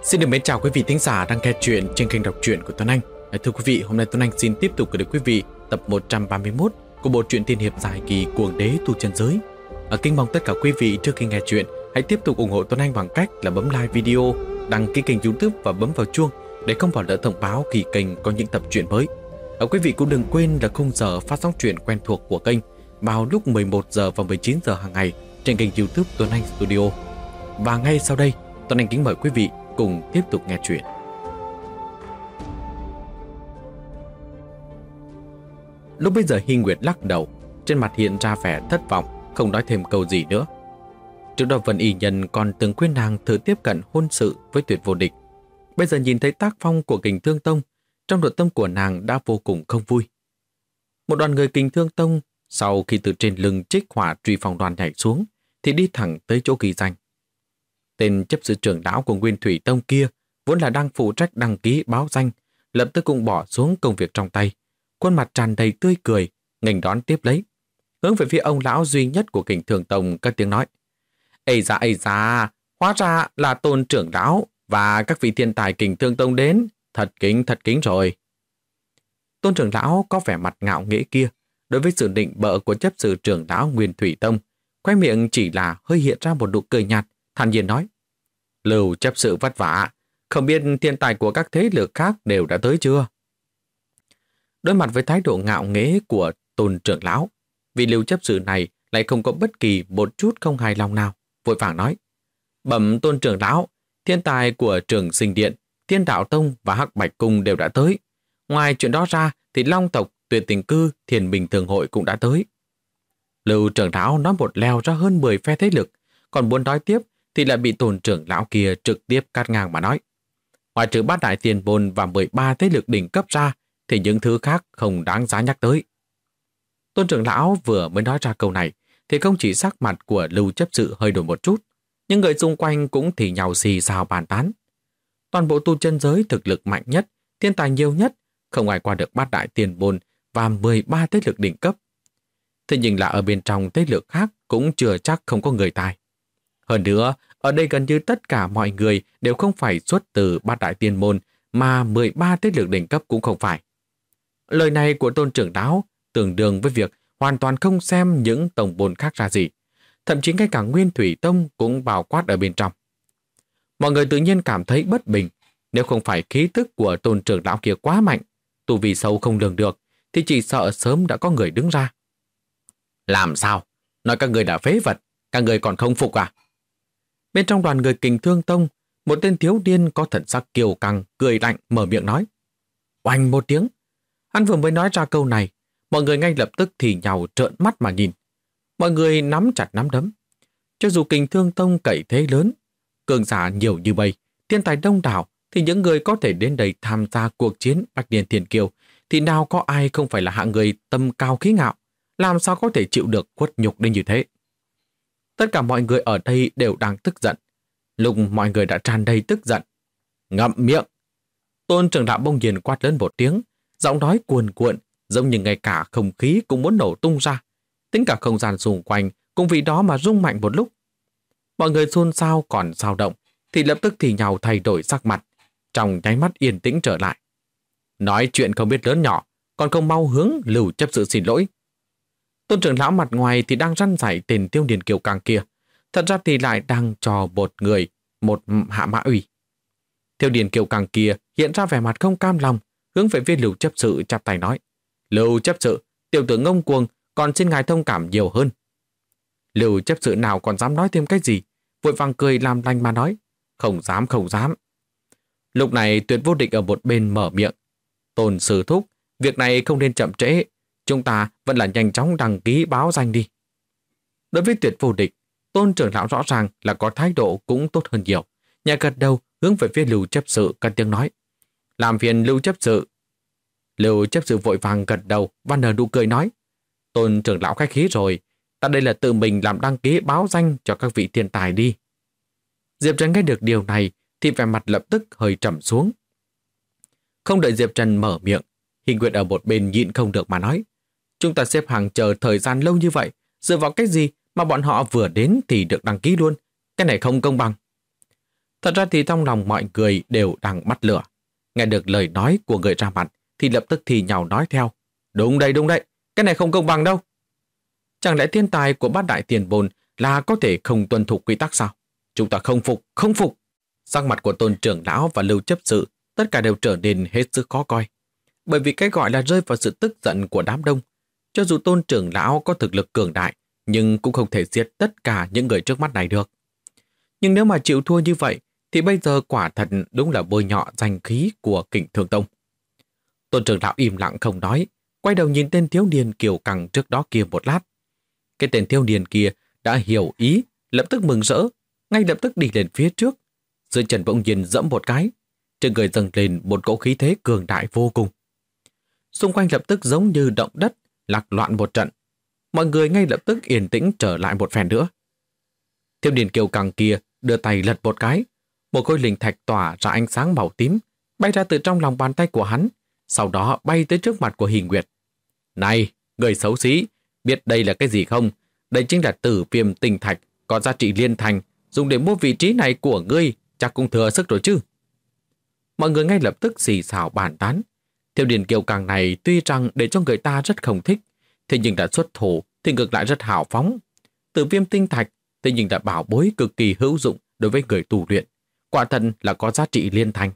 Xin được mến chào quý vị thính giả đang nghe chuyện trên kênh đọc truyện của Tuấn Anh. Thưa quý vị, hôm nay Tuấn Anh xin tiếp tục gửi đến quý vị tập 131 của bộ truyện tiên hiệp dài kỳ Cuồng Đế Tu Chân Giới. Kính mong tất cả quý vị trước khi nghe chuyện hãy tiếp tục ủng hộ Tuấn Anh bằng cách là bấm like video, đăng ký kênh YouTube và bấm vào chuông để không bỏ lỡ thông báo khi kênh có những tập truyện mới. Quý vị cũng đừng quên là khung giờ phát sóng truyện quen thuộc của kênh vào lúc 11 giờ và 19 giờ hàng ngày trên kênh YouTube Tuấn Anh Studio. Và ngay sau đây, Tuấn Anh kính mời quý vị cùng tiếp tục nghe chuyện. Lúc bây giờ Hy Nguyệt lắc đầu, trên mặt hiện ra vẻ thất vọng, không nói thêm câu gì nữa. Trước đó Vân Y Nhân còn từng khuyên nàng thử tiếp cận hôn sự với Tuyệt Vô Địch. Bây giờ nhìn thấy tác phong của Kình Thương Tông, trong nội tâm của nàng đã vô cùng không vui. Một đoàn người Kình Thương Tông sau khi từ trên lưng Trích Hỏa Truy Phong đoàn nhảy xuống thì đi thẳng tới chỗ ghi danh. Tên chấp sự trưởng lão của Nguyên Thủy Tông kia vốn là đang phụ trách đăng ký báo danh, lập tức cũng bỏ xuống công việc trong tay, khuôn mặt tràn đầy tươi cười, nghênh đón tiếp lấy, hướng về phía ông lão duy nhất của Kình Thương Tông cất tiếng nói: ây da, hóa ra là Tôn trưởng lão và các vị thiên tài Kình Thương Tông đến, thật kính rồi. Tôn trưởng lão có vẻ mặt ngạo nghễ kia, đối với sự định bợ của chấp sự trưởng lão Nguyên Thủy Tông, khóe miệng chỉ là hơi hiện ra một nụ cười nhạt, thản nhiên nói: Lưu chấp sự vất vả, không biết thiên tài của các thế lực khác đều đã tới chưa? Đối mặt với thái độ ngạo nghễ của Tôn trưởng lão, vị Lưu chấp sự này lại không có bất kỳ một chút không hài lòng nào, vội vàng nói: bẩm Tôn trưởng lão, thiên tài của Trường Sinh Điện, Thiên Đạo Tông và Hắc Bạch Cung đều đã tới. Ngoài chuyện đó ra thì Long tộc, Tuyệt Tình Cư, Thiền Bình Thường Hội cũng đã tới. Lưu trưởng lão nói một leo ra hơn 10 phe thế lực, còn muốn nói tiếp thì lại bị Tôn trưởng lão kia trực tiếp cắt ngang mà nói: ngoài trừ Bát Đại Tiền Bồn và 13 thế lực đỉnh cấp ra thì những thứ khác không đáng giá nhắc tới. Tôn trưởng lão vừa mới nói ra câu này thì không chỉ sắc mặt của Lưu chấp sự hơi đổi một chút, những người xung quanh cũng thì nhào xì xào bàn tán. Toàn bộ tu chân giới thực lực mạnh nhất, thiên tài nhiều nhất, không ai qua được Bát Đại Tiền Bồn và 13 thế lực đỉnh cấp. Thế nhưng là ở bên trong thế lực khác cũng chưa chắc không có người tài. Hơn nữa, ở đây gần như tất cả mọi người đều không phải xuất từ Bát Đại Tiên Môn, mà 13 thế lực đỉnh cấp cũng không phải. Lời này của Tôn trưởng lão tương đương với việc hoàn toàn không xem những tổng bồn khác ra gì. Thậm chí ngay cả Nguyên Thủy Tông cũng bao quát ở bên trong. Mọi người tự nhiên cảm thấy bất bình. Nếu không phải khí tức của Tôn trưởng lão kia quá mạnh, tu vi sâu không lường được, thì chỉ sợ sớm đã có người đứng ra. Làm sao? Nói các người đã phế vật, các người còn không phục à? Bên trong đoàn người Kình Thương Tông, một tên thiếu niên có thần sắc kiêu căng, cười lạnh mở miệng nói. Oanh một tiếng. Hắn vừa mới nói ra câu này, mọi người ngay lập tức thì nhào trợn mắt mà nhìn. Mọi người nắm chặt nắm đấm. Cho dù Kình Thương Tông cậy thế lớn, cường giả nhiều như vậy, thiên tài đông đảo, thì những người có thể đến đây tham gia cuộc chiến Bạch Điền Thiên Kiêu, thì nào có ai không phải là hạng người tâm cao khí ngạo, làm sao có thể chịu được khuất nhục đến như thế. Tất cả mọi người ở đây đều đang tức giận. Lúc mọi người đã tràn đầy tức giận. Ngậm miệng! Tôn trưởng lão bỗng nhiên quát lớn một tiếng, giọng nói cuồn cuộn, giống như ngay cả không khí cũng muốn nổ tung ra. Tính cả không gian xung quanh cũng vì đó mà rung mạnh một lúc. Mọi người xôn xao còn dao động, thì lập tức thì nhào thay đổi sắc mặt, trong nháy mắt yên tĩnh trở lại. Nói chuyện không biết lớn nhỏ, còn không mau hướng Lưu chấp sự xin lỗi. Tôn trưởng lão mặt ngoài thì đang răn dạy tên thiếu niên kiêu căng kia, thật ra thì lại đang cho một hạ mã uy. Thiếu niên kiêu căng kia hiện ra vẻ mặt không cam lòng, hướng về phía Lưu chấp sự chắp tay nói: Lưu chấp sự, tiểu tử ngông cuồng, còn xin ngài thông cảm nhiều hơn. Lưu chấp sự nào còn dám nói thêm cái gì, vội vàng cười làm lành mà nói: không dám. Lúc này Tuyệt Vô Địch ở một bên mở miệng: Tôn sư thúc, việc này không nên chậm trễ, chúng ta vẫn là nhanh chóng đăng ký báo danh đi. Đối với Tuyệt Vô Địch, Tôn trưởng lão rõ ràng là có thái độ cũng tốt hơn nhiều. Nhà gật đầu hướng về phía Lưu chấp sự cất tiếng nói: làm phiền Lưu chấp sự. Lưu chấp sự vội vàng gật đầu và nở nụ cười nói: Tôn trưởng lão khách khí rồi, ta đây là tự mình làm đăng ký báo danh cho các vị thiên tài đi. Diệp Trần nghe được điều này thì vẻ mặt lập tức hơi trầm xuống. Không đợi Diệp Trần mở miệng, Hy Nguyệt ở một bên nhịn không được mà nói: chúng ta xếp hàng chờ thời gian lâu như vậy, dựa vào cái gì mà bọn họ vừa đến thì được đăng ký luôn? Cái này không công bằng. Thật ra thì trong lòng mọi người đều đang bắt lửa. Nghe được lời nói của người ra mặt thì lập tức thì nhào nói theo. Đúng đây, cái này không công bằng đâu. Chẳng lẽ thiên tài của bát đại tiền bồn là có thể không tuân thủ quy tắc sao? Chúng ta không phục. Sắc mặt của Tôn trưởng lão và Lưu chấp sự tất cả đều trở nên hết sức khó coi. Bởi vì cái gọi là rơi vào sự tức giận của đám đông. Cho dù Tôn trưởng lão có thực lực cường đại, nhưng cũng không thể giết tất cả những người trước mắt này được. Nhưng nếu mà chịu thua như vậy, thì bây giờ quả thật đúng là bôi nhọ danh khí của Kình Thương Tông. Tôn trưởng lão im lặng không nói, quay đầu nhìn tên thiếu niên kiều căng trước đó kia một lát. Cái tên thiếu niên kia đã hiểu ý, lập tức mừng rỡ, ngay lập tức đi lên phía trước. Dưới chân bỗng nhiên dẫm một cái, trên người dâng lên một cỗ khí thế cường đại vô cùng. Xung quanh lập tức giống như động đất, lạc loạn một trận. Mọi người ngay lập tức yên tĩnh trở lại một phen nữa. Thiếu niên kiều căng kia đưa tay lật một cái, một khối linh thạch tỏa ra ánh sáng màu tím, bay ra từ trong lòng bàn tay của hắn, sau đó bay tới trước mặt của Hình Nguyệt. Này, người xấu xí, biết đây là cái gì không? Đây chính là tử viêm tinh thạch, có giá trị liên thành, dùng để mua vị trí này của ngươi, chắc cũng thừa sức rồi chứ. Mọi người ngay lập tức xì xào bàn tán. Thiếu niên kiều căng này tuy rằng để cho người ta rất không thích, thế nhưng đã xuất thủ thì ngược lại rất hào phóng. Tử viêm tinh thạch, thế nhưng đã bảo bối cực kỳ hữu dụng đối với người tu luyện. Quả thật là có giá trị liên thành.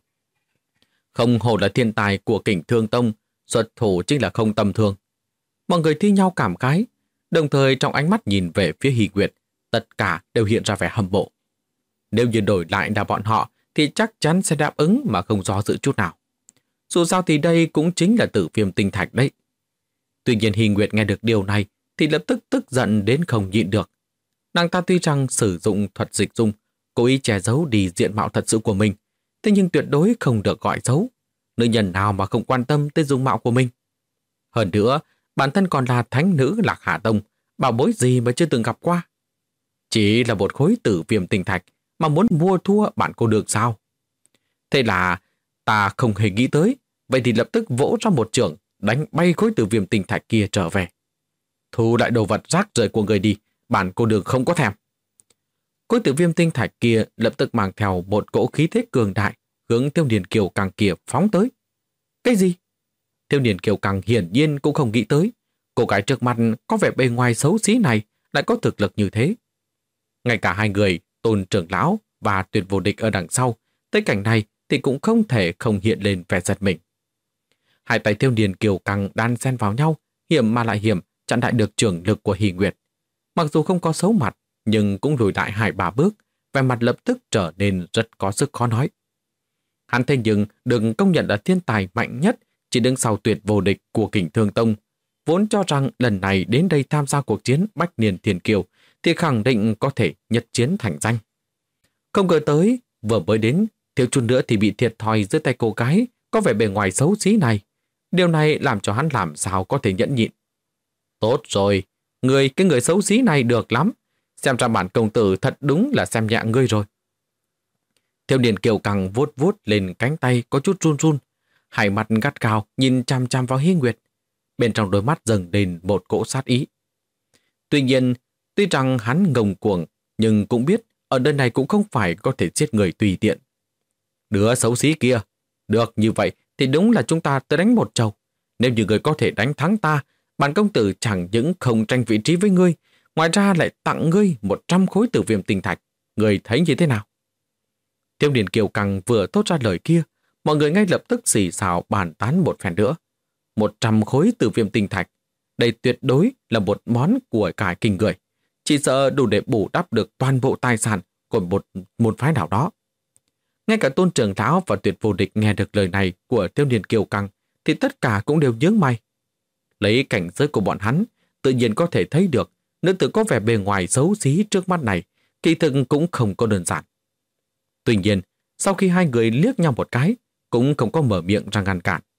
Không hổ là thiên tài của Kình Thương Tông, xuất thủ chính là không tầm thường. Mọi người thi nhau cảm khái, đồng thời trong ánh mắt nhìn về phía Hy Nguyệt, tất cả đều hiện ra vẻ hâm mộ. Nếu như đổi lại là bọn họ thì chắc chắn sẽ đáp ứng mà không do dự chút nào. Dù sao thì đây cũng chính là tử viêm tinh thạch đấy. Tuy nhiên Hy Nguyệt nghe được điều này thì lập tức tức giận đến không nhịn được. Nàng ta tuy rằng sử dụng thuật dịch dung, cố ý che giấu đi diện mạo thật sự của mình, thế nhưng tuyệt đối không được gọi xấu. Nữ nhân nào mà không quan tâm tới dung mạo của mình. Hơn nữa, bản thân còn là thánh nữ Lạc Hà Tông, bảo bối gì mà chưa từng gặp qua. Chỉ là một khối tử viêm tinh thạch mà muốn mua thua bạn cô được sao? Thế là ta không hề nghĩ tới, vậy thì lập tức vỗ ra một chưởng, đánh bay khối tử viêm tinh thạch kia trở về. Thu lại đồ vật rác rưởi của người đi, bản cô đường không có thèm. Khối tử viêm tinh thạch kia lập tức mang theo một cỗ khí thế cường đại, hướng thiếu niên kiều căng kia phóng tới. Cái gì? Thiếu niên kiều căng hiển nhiên cũng không nghĩ tới, cô gái trước mặt có vẻ bề ngoài xấu xí này lại có thực lực như thế. Ngay cả hai người, Tôn trưởng lão và Tuyệt vô địch ở đằng sau, tới cảnh này thì cũng không thể không hiện lên vẻ giật mình. Hai tay thiếu niên kiều căng đan xen vào nhau, hiểm mà lại hiểm, chặn lại được trường lực của Hy Nguyệt. Mặc dù không có xấu mặt, nhưng cũng lùi lại 2-3 bước, vẻ mặt lập tức trở nên rất có sức khó nói. Hắn thế nhưng đừng công nhận là thiên tài mạnh nhất, chỉ đứng sau Tuyệt vô địch của Kình Thương Tông, vốn cho rằng lần này đến đây tham gia cuộc chiến Bách Niên Thiên Kiều thì khẳng định có thể nhất chiến thành danh. Không ngờ tới, vừa mới đến, thiếu chút nữa thì bị thiệt thòi dưới tay cô gái có vẻ bề ngoài xấu xí này. Điều này làm cho hắn làm sao có thể nhẫn nhịn. Tốt rồi, cái người xấu xí này được lắm. Xem ra bản công tử thật đúng là xem nhẹ ngươi rồi. Thiếu niên kiều căng vuốt vuốt lên cánh tay có chút run run, hai mặt gắt gao nhìn chăm chăm vào Hy Nguyệt. Bên trong đôi mắt dâng lên một cỗ sát ý. Tuy nhiên, tuy rằng hắn ngông cuồng, nhưng cũng biết ở nơi này cũng không phải có thể giết người tùy tiện. Đứa xấu xí kia, được như vậy thì đúng là chúng ta tới đánh một trầu. Nếu như người có thể đánh thắng ta, bản công tử chẳng những không tranh vị trí với ngươi, ngoài ra lại tặng ngươi 100 khối tử viêm tinh thạch. Ngươi thấy như thế nào? Thiếu niên kiều căng vừa thốt ra lời kia, mọi người ngay lập tức xì xào bàn tán một phen nữa. 100 khối tử viêm tinh thạch, đây tuyệt đối là một món của cải kinh người, chỉ sợ đủ để bù đắp được toàn bộ tài sản của một môn phái nào đó. Ngay cả Tôn trưởng lão và Tuyệt vô địch nghe được lời này của thiếu niên kiều căng thì tất cả cũng đều nhướng mày. Lấy cảnh giới của bọn hắn, tự nhiên có thể thấy được nữ tử có vẻ bề ngoài xấu xí trước mắt này kỳ thực cũng không có đơn giản. Tuy nhiên, sau khi hai người liếc nhau một cái, cũng không có mở miệng ra ngăn cản.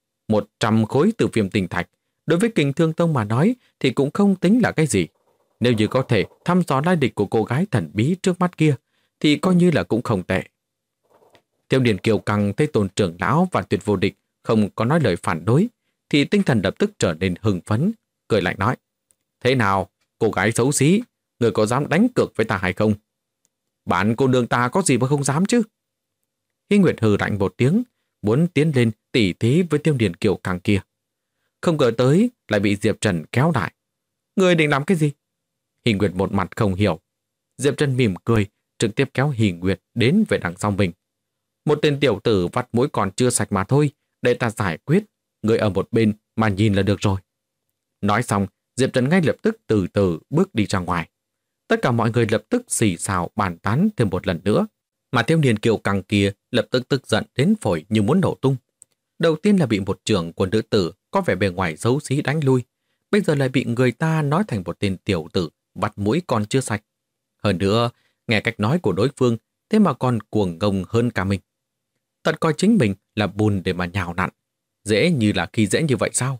100 khối tử viêm tinh thạch, đối với Kình Thương Tông mà nói thì cũng không tính là cái gì. Nếu như có thể thăm dò lai lịch của cô gái thần bí trước mắt kia, thì coi như là cũng không tệ. Thiếu niên kiều căng thấy Tôn trưởng lão và Tuyệt vô địch không có nói lời phản đối, thì tinh thần lập tức trở nên hưng phấn, cười lạnh nói: Thế nào, cô gái xấu xí, người có dám đánh cược với ta hay không? Bạn cô nương ta có gì mà không dám chứ? Hy Nguyệt hừ lạnh một tiếng, muốn tiến lên tỉ thí với Tiêu Điền Kiều càng kia. Không ngờ tới lại bị Diệp Trần kéo lại. Ngươi định làm cái gì? Hy Nguyệt một mặt không hiểu. Diệp Trần mỉm cười, trực tiếp kéo Hy Nguyệt đến về đằng sau mình. Một tên tiểu tử vắt mũi còn chưa sạch mà thôi, để ta giải quyết. Ngươi ở một bên mà nhìn là được rồi. Nói xong, Diệp Trần ngay lập tức từ từ bước đi ra ngoài. Tất cả mọi người lập tức xì xào bàn tán thêm một lần nữa. Mà Tiêu Điền Kiều càng kia lập tức tức giận đến phổi như muốn nổ tung. Đầu tiên là bị một trưởng của nữ tử có vẻ bề ngoài xấu xí đánh lui. Bây giờ lại bị người ta nói thành một tên tiểu tử vặt mũi còn chưa sạch. Hơn nữa, nghe cách nói của đối phương, thế mà còn cuồng ngông hơn cả mình. Thật coi chính mình là bùn để mà nhào nặn. Dễ như là khi dễ như vậy sao?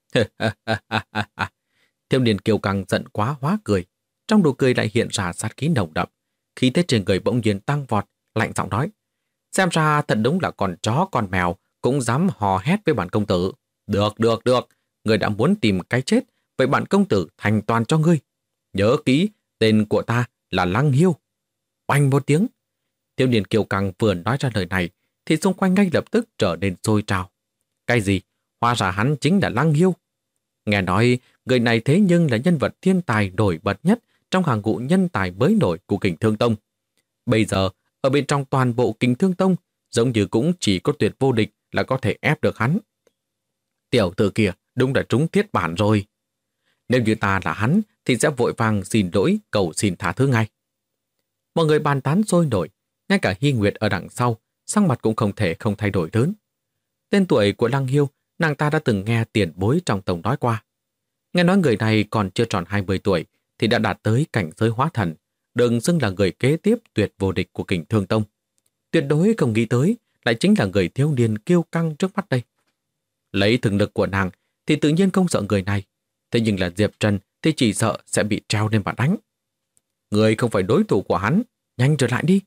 Tiêu Điền Kiều càng giận quá hóa cười. Trong nụ cười lại hiện ra sát khí nồng đậm. Khí thế trên người bỗng nhiên tăng vọt, lạnh giọng nói. Xem ra thật đúng là con chó con mèo cũng dám hò hét với bản công tử. Được. Người đã muốn tìm cái chết, vậy bản công tử thành toàn cho ngươi. Nhớ kỹ, tên của ta là Lăng Hiêu. Oanh một tiếng. Tiêu Điền Kiều càng vừa nói ra lời này, thì xung quanh ngay lập tức trở nên sôi trào. Cái gì? Hóa ra hắn chính là Lăng Hiêu. Nghe nói, người này thế nhưng là nhân vật thiên tài nổi bật nhất trong hàng ngũ nhân tài mới nổi của Kình Thương Tông. Bây giờ, ở bên trong toàn bộ Kình Thương Tông, giống như cũng chỉ có Tuyệt Vô Địch là có thể ép được hắn. Tiểu tử kia đúng là trúng thiết bản rồi. Nếu như ta là hắn, thì sẽ vội vàng xin lỗi, cầu xin tha thứ ngay. Mọi người bàn tán sôi nổi, ngay cả Hy Nguyệt ở đằng sau, sắc mặt cũng không thể không thay đổi lớn. Tên tuổi của Lăng Hiêu, nàng ta đã từng nghe tiền bối trong tông nói qua. Nghe nói người này còn chưa tròn 20 tuổi, thì đã đạt tới cảnh giới hóa thần, được xưng là người kế tiếp Tuyệt Vô Địch của Kình Thương Tông. Tuyệt đối không nghĩ tới, lại chính là người thiếu niên kiêu căng trước mắt đây. Lấy thực lực của nàng thì tự nhiên không sợ người này, thế nhưng là Diệp Trần thì chỉ sợ sẽ bị treo lên mà đánh. Người không phải đối thủ của hắn, nhanh trở lại đi.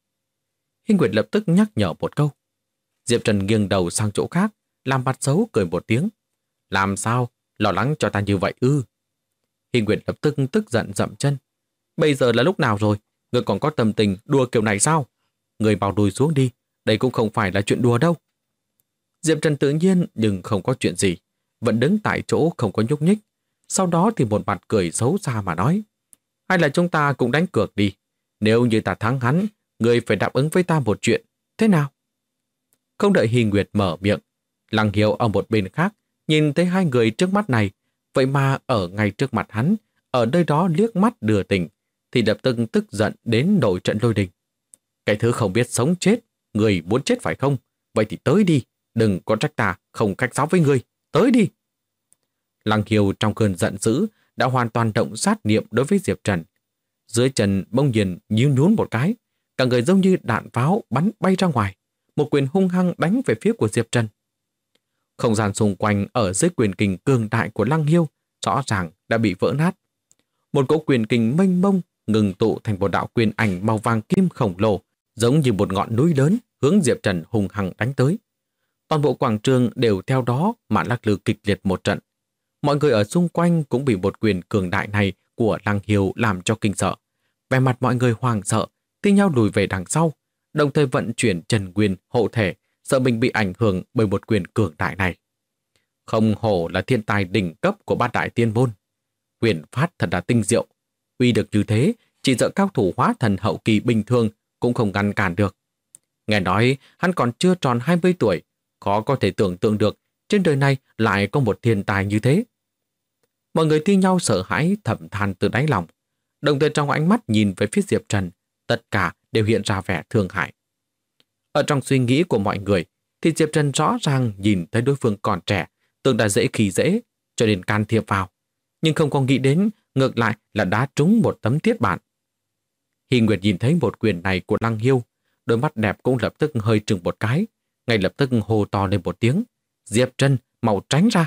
Hy Nguyệt lập tức nhắc nhở một câu. Diệp Trần nghiêng đầu sang chỗ khác, làm mặt xấu cười một tiếng. Làm sao? Lo lắng cho ta như vậy ư? Hy Nguyệt lập tức tức giận dậm chân. Bây giờ là lúc nào rồi? Người còn có tâm tình đùa kiểu này sao? Người bảo đùi xuống đi, đây cũng không phải là chuyện đùa đâu. Diệp Trần tự nhiên nhưng không có chuyện gì, vẫn đứng tại chỗ không có nhúc nhích. Sau đó thì một mặt cười xấu xa mà nói. Hay là chúng ta cũng đánh cược đi. Nếu như ta thắng hắn, người phải đáp ứng với ta một chuyện. Thế nào? Không đợi Hy Nguyệt mở miệng, Lăng Hiếu ở một bên khác nhìn thấy hai người trước mắt này, vậy mà ở ngay trước mặt hắn, ở nơi đó liếc mắt đưa tình, thì lập tức tức giận đến nổi trận lôi đình. Cái thứ không biết sống chết, người muốn chết phải không? Vậy thì tới đi, đừng có trách ta không khách sáo với người, tới đi. Lăng Hiếu trong cơn giận dữ đã hoàn toàn động sát niệm đối với Diệp Trần. Dưới chân bỗng nhiên nhún nhún một cái, cả người giống như đạn pháo bắn bay ra ngoài, một quyền hung hăng đánh về phía của Diệp Trần. Không gian xung quanh ở dưới quyền kình cường đại của Lăng Hiêu rõ ràng đã bị vỡ nát. Một cỗ quyền kình mênh mông ngừng tụ thành một đạo quyền ảnh màu vàng kim khổng lồ, giống như một ngọn núi lớn hướng Diệp Trần hung hăng đánh tới. Toàn bộ quảng trường đều theo đó mà lắc lư kịch liệt một trận. Mọi người ở xung quanh cũng bị một quyền cường đại này của Lăng Hiêu làm cho kinh sợ. Vẻ mặt mọi người hoảng sợ, thi nhau lùi về đằng sau, đồng thời vận chuyển chân nguyên hộ thể, sợ mình bị ảnh hưởng bởi một quyền cường đại này. Không hổ là thiên tài đỉnh cấp của bát đại tiên môn. Quyền phát thật là tinh diệu. Uy được như thế, chỉ sợ cao thủ hóa thần hậu kỳ bình thường cũng không ngăn cản được. Nghe nói hắn còn chưa tròn 20 tuổi, khó có thể tưởng tượng được trên đời này lại có một thiên tài như thế. Mọi người thi nhau sợ hãi thầm than từ đáy lòng, đồng thời trong ánh mắt nhìn về phía Diệp Trần, tất cả đều hiện ra vẻ thương hại. Ở trong suy nghĩ của mọi người, thì Diệp Trần rõ ràng nhìn thấy đối phương còn trẻ, tưởng đã dễ khi dễ, cho nên can thiệp vào. Nhưng không có nghĩ đến, ngược lại là đá trúng một tấm thiết bản. Hy Nguyệt nhìn thấy một quyền này của Lăng Hiêu, đôi mắt đẹp cũng lập tức hơi trừng một cái, ngay lập tức hô to lên một tiếng. Diệp Trần, mau tránh ra.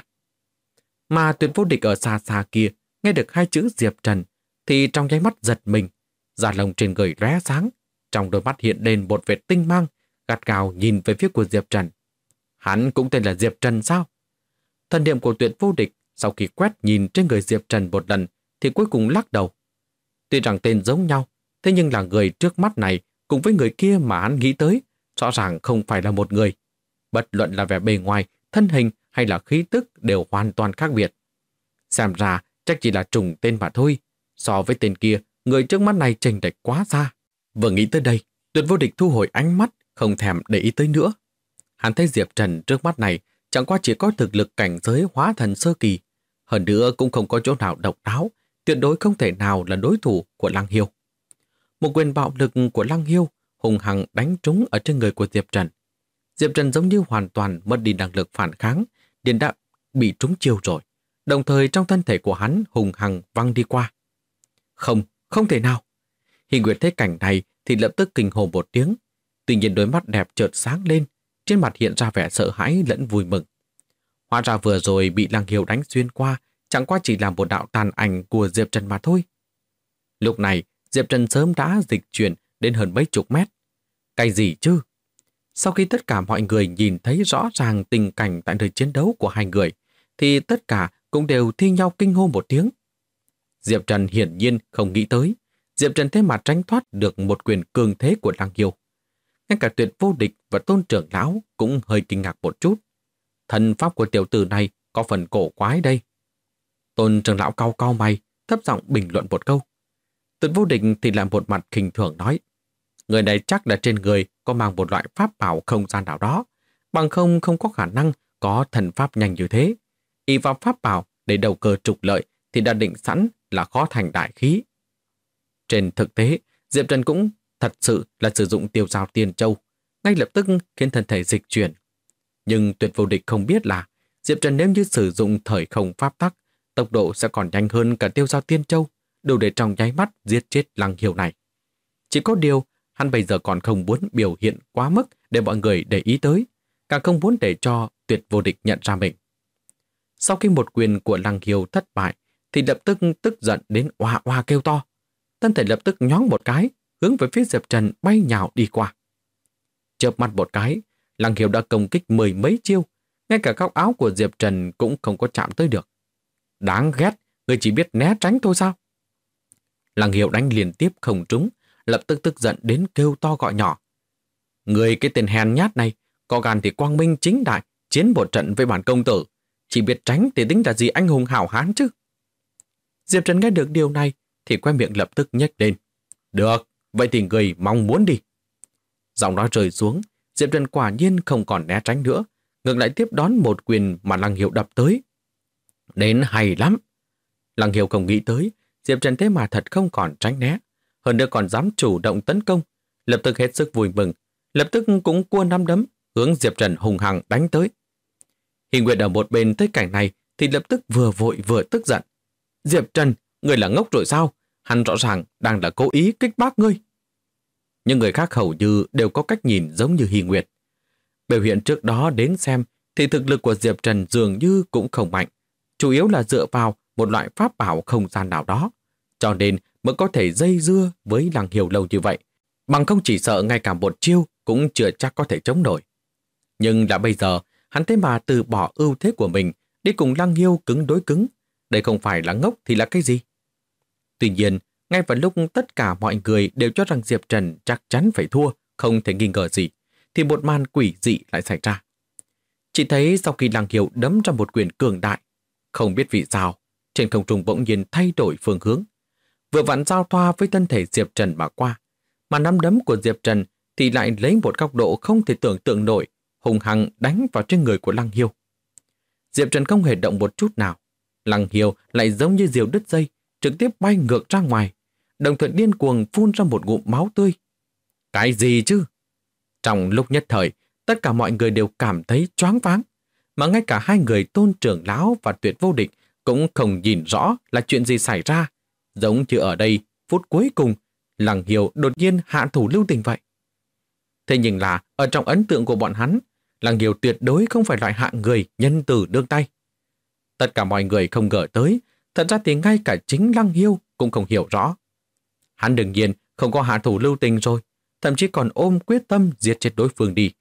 Mà Tuyệt Vô Địch ở xa xa kia, nghe được hai chữ Diệp Trần, thì trong nháy mắt giật mình, da lông trên người lóe sáng, trong đôi mắt hiện lên một vệt tinh mang, gắt gao nhìn về phía của Diệp Trần. Hắn cũng tên là Diệp Trần sao? Thần niệm của Tuyệt Vô Địch sau khi quét nhìn trên người Diệp Trần một lần thì cuối cùng lắc đầu. Tuy rằng tên giống nhau, thế nhưng là người trước mắt này cùng với người kia mà hắn nghĩ tới, rõ ràng không phải là một người. Bất luận là vẻ bề ngoài, thân hình hay là khí tức đều hoàn toàn khác biệt. Xem ra chắc chỉ là trùng tên mà thôi. So với tên kia, người trước mắt này chênh lệch quá xa. Vừa nghĩ tới đây, Tuyệt Vô Địch thu hồi ánh mắt, không thèm để ý tới nữa. Hắn thấy Diệp Trần trước mắt này chẳng qua chỉ có thực lực cảnh giới hóa thần sơ kỳ, hơn nữa cũng không có chỗ nào độc đáo, tuyệt đối không thể nào là đối thủ của Lăng Hiêu. Một quyền bạo lực của Lăng Hiêu hùng hăng đánh trúng ở trên người của Diệp Trần. Diệp Trần giống như hoàn toàn mất đi năng lực phản kháng, liền đã bị trúng chiêu rồi. Đồng thời trong thân thể của hắn hùng hăng văng đi qua. Không, không thể nào. Hi Nguyệt thấy cảnh này thì lập tức kinh hồn một tiếng. Tuy nhiên đôi mắt đẹp chợt sáng lên, trên mặt hiện ra vẻ sợ hãi lẫn vui mừng. Hóa ra vừa rồi bị Lăng Hiêu đánh xuyên qua, chẳng qua chỉ là một đạo tàn ảnh của Diệp Trần mà thôi. Lúc này, Diệp Trần sớm đã dịch chuyển đến hơn mấy chục mét. Cái gì chứ? Sau khi tất cả mọi người nhìn thấy rõ ràng tình cảnh tại nơi chiến đấu của hai người, thì tất cả cũng đều thi nhau kinh hô một tiếng. Diệp Trần hiển nhiên không nghĩ tới, Diệp Trần thế mà tránh thoát được một quyền cường thế của Lăng Hiêu. Ngay cả Tuyệt Vô Địch và Tôn trưởng lão cũng hơi kinh ngạc một chút. Thần pháp của tiểu tử này có phần cổ quái đây. Tôn trưởng lão cau cau mày, thấp giọng bình luận một câu. Tuyệt Vô Địch thì làm một mặt khinh thường nói, người này chắc là trên người có mang một loại pháp bảo không gian nào đó, bằng không có khả năng có thần pháp nhanh như thế. Y vào pháp bảo để đầu cơ trục lợi thì đã định sẵn là khó thành đại khí. Trên thực tế, Diệp Trần cũng thật sự là sử dụng tiêu dao tiên châu, ngay lập tức khiến thân thể dịch chuyển. Nhưng Tuyệt Vô Địch không biết là Diệp Trần nếu như sử dụng thời không pháp tắc, tốc độ sẽ còn nhanh hơn cả tiêu dao tiên châu, đủ để trong nháy mắt giết chết Lăng Hiêu này. Chỉ có điều, hắn bây giờ còn không muốn biểu hiện quá mức để mọi người để ý tới, càng không muốn để cho Tuyệt Vô Địch nhận ra mình. Sau khi một quyền của Lăng Hiêu thất bại, thì lập tức tức giận đến oa oa kêu to. Thân thể lập tức nhoáng một cái, hướng về phía Diệp Trần bay nhào đi qua. Chớp mắt một cái, Lăng Hiêu đã công kích mười mấy chiêu, ngay cả góc áo của Diệp Trần cũng không có chạm tới được. Đáng ghét, người chỉ biết né tránh thôi sao? Lăng Hiêu đánh liên tiếp không trúng, lập tức tức giận đến kêu to gọi nhỏ. Người cái tên hèn nhát này, có gan thì quang minh chính đại, chiến một trận với bản công tử. Chỉ biết tránh thì tính là gì anh hùng hảo hán chứ? Diệp Trần nghe được điều này thì quay miệng lập tức nhếch lên. Được, vậy thì người mong muốn đi. Giọng nói rơi xuống, Diệp Trần quả nhiên không còn né tránh nữa, ngược lại tiếp đón một quyền mà Lăng Hiêu đập tới. Đến hay lắm. Lăng Hiêu không nghĩ tới, Diệp Trần thế mà thật không còn tránh né, hơn nữa còn dám chủ động tấn công, lập tức hết sức vui mừng, lập tức cũng cua nắm đấm, hướng Diệp Trần hùng hăng đánh tới. Hi Nguyệt ở một bên thấy cảnh này thì lập tức vừa vội vừa tức giận. Diệp Trần, người là ngốc rồi sao? Hắn rõ ràng đang là cố ý kích bác ngươi. Nhưng người khác hầu như đều có cách nhìn giống như Hi Nguyệt. Biểu hiện trước đó đến xem thì thực lực của Diệp Trần dường như cũng không mạnh, chủ yếu là dựa vào một loại pháp bảo không gian nào đó, cho nên mới có thể dây dưa với Lăng Hiêu lâu như vậy, bằng không chỉ sợ ngay cả một chiêu cũng chưa chắc có thể chống nổi. Nhưng đã bây giờ, hắn thế mà từ bỏ ưu thế của mình đi cùng Lăng Hiêu cứng đối cứng, đây không phải là ngốc thì là cái gì? Tuy nhiên, ngay vào lúc tất cả mọi người đều cho rằng Diệp Trần chắc chắn phải thua, không thể nghi ngờ gì, thì một màn quỷ dị lại xảy ra. Chỉ thấy sau khi Lăng Hiêu đấm ra một quyền cường đại, không biết vì sao, trên không trung bỗng nhiên thay đổi phương hướng, vừa vặn giao thoa với thân thể Diệp Trần mà qua, mà nắm đấm của Diệp Trần thì lại lấy một góc độ không thể tưởng tượng nổi, hùng hăng đánh vào trên người của Lăng Hiêu. Diệp Trần không hề động một chút nào, Lăng Hiêu lại giống như diều đứt dây, trực tiếp bay ngược ra ngoài, đồng thời điên cuồng phun ra một ngụm máu tươi. Cái gì chứ? Trong lúc nhất thời, tất cả mọi người đều cảm thấy choáng váng, mà ngay cả hai người Tôn trưởng lão và Tuyệt Vô Địch cũng không nhìn rõ là chuyện gì xảy ra, giống như ở đây, phút cuối cùng, Lăng Hiêu đột nhiên hạ thủ lưu tình vậy. Thế nhưng là, ở trong ấn tượng của bọn hắn, Lăng Hiêu tuyệt đối không phải loại hạng người nhân từ nương tay. Tất cả mọi người không ngờ tới, thật ra thì ngay cả chính Lăng Hiêu cũng không hiểu rõ. Hắn đương nhiên không có hạ thủ lưu tình rồi, thậm chí còn ôm quyết tâm giết chết đối phương đi.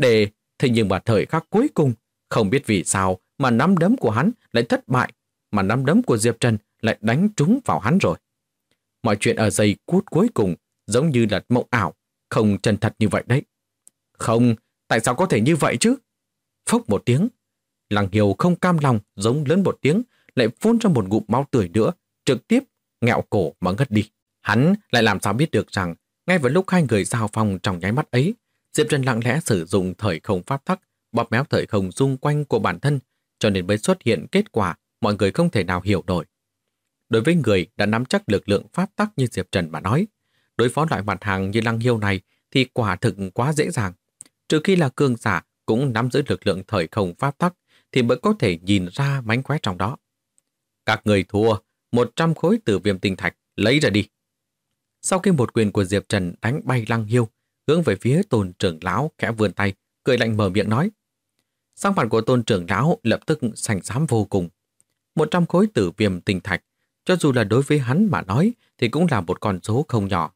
Thế nhưng mà thời khắc cuối cùng, không biết vì sao mà nắm đấm của hắn lại thất bại, mà nắm đấm của Diệp Trần lại đánh trúng vào hắn rồi. Mọi chuyện ở giây phút cuối cùng giống như là mộng ảo, không chân thật như vậy đấy. Không, tại sao có thể như vậy chứ? Phốc một tiếng, Lăng Hiếu không cam lòng giống lớn một tiếng, lại phun ra một ngụm máu tươi nữa, trực tiếp nghẹo cổ mà ngất đi. Hắn lại làm sao biết được rằng, ngay vào lúc hai người giao phong trong nháy mắt ấy, Diệp Trần lặng lẽ sử dụng thời không pháp tắc, bóp méo thời không xung quanh của bản thân, cho nên mới xuất hiện kết quả mọi người không thể nào hiểu nổi. Đối với người đã nắm chắc lực lượng pháp tắc như Diệp Trần mà nói, đối phó loại mặt hàng như Lăng Hiêu này thì quả thực quá dễ dàng. Trừ khi là cường giả cũng nắm giữ lực lượng thời không pháp tắc thì mới có thể nhìn ra mánh khóe trong đó. Các người thua, 100 khối tử viêm tinh thạch, lấy ra đi. Sau khi một quyền của Diệp Trần đánh bay Lăng Hiêu, hướng về phía Tôn trưởng lão khẽ vươn tay, cười lạnh mở miệng nói. Sắc mặt của Tôn trưởng lão lập tức xanh xám vô cùng. 100 khối tử viêm tinh thạch, cho dù là đối với hắn mà nói thì cũng là một con số không nhỏ.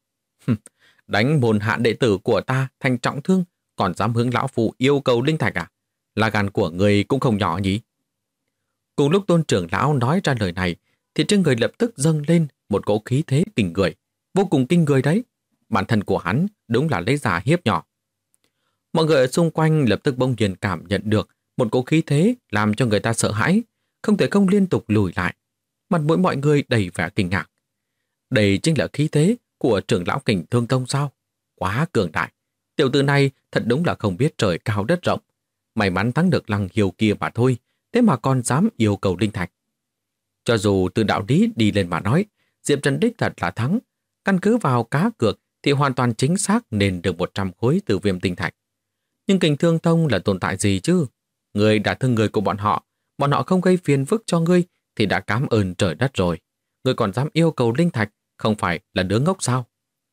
Đánh môn hạ đệ tử của ta thành trọng thương, còn dám hướng lão phụ yêu cầu linh thạch à? Là gan của người cũng không nhỏ nhỉ? Cùng lúc Tôn trưởng lão nói ra lời này, thì trên người lập tức dâng lên một cỗ khí thế kinh người, vô cùng kinh người đấy. Bản thân của hắn đúng là lấy giả hiếp nhỏ. Mọi người ở xung quanh lập tức bỗng nhiên cảm nhận được một cỗ khí thế làm cho người ta sợ hãi, không thể không liên tục lùi lại. Mặt mũi mọi người đầy vẻ kinh ngạc. Đây chính là khí thế của trưởng lão Kình Thương Tông sao? Quá cường đại. Tiểu tử này thật đúng là không biết trời cao đất rộng. May mắn thắng được Lăng Hiêu kia mà thôi, thế mà còn dám yêu cầu linh thạch. Cho dù từ đạo lý đi lên mà nói, Diệp Trần đích thật là thắng. Căn cứ vào cá cược thì hoàn toàn chính xác nên được 100 khối tử viêm tinh thạch. Nhưng Kình Thương Tông là tồn tại gì chứ? Người đã thương người của bọn họ không gây phiền phức cho ngươi thì đã cảm ơn trời đất rồi. Ngươi còn dám yêu cầu linh thạch, không phải là đứa ngốc sao?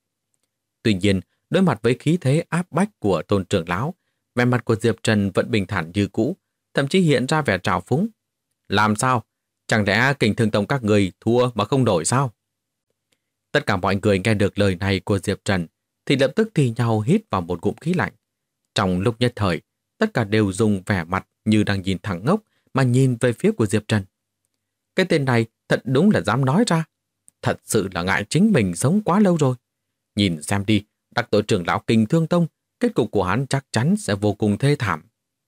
Tuy nhiên, đối mặt với khí thế áp bách của Tôn trưởng lão, vẻ mặt của Diệp Trần vẫn bình thản như cũ, thậm chí hiện ra vẻ trào phúng. Làm sao? Chẳng lẽ Kình Thương Tông các người thua mà không đổi sao? Tất cả mọi người nghe được lời này của Diệp Trần thì lập tức thì nhau hít vào một ngụm khí lạnh. Trong lúc nhất thời, tất cả đều dùng vẻ mặt như đang nhìn thẳng ngốc mà nhìn về phía của Diệp Trần. Cái tên này thật đúng là dám nói ra. Thật sự là ngại chính mình sống quá lâu rồi. Nhìn xem đi, đắc tội trưởng lão Kình Thương Tông, kết cục của hắn chắc chắn sẽ vô cùng thê thảm.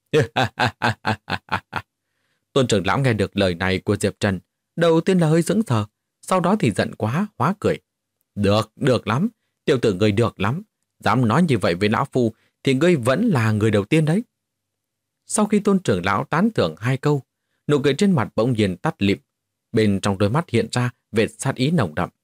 Tôn trưởng lão nghe được lời này của Diệp Trần, đầu tiên là hơi sững sờ, sau đó thì giận quá, hóa cười. Được lắm, tiểu tử ngươi được lắm. Dám nói như vậy với lão phu thì ngươi vẫn là người đầu tiên đấy. Sau khi Tôn trưởng lão tán thưởng 2 câu, nụ cười trên mặt bỗng nhiên tắt lịm, bên trong đôi mắt hiện ra vệt sát ý nồng đậm.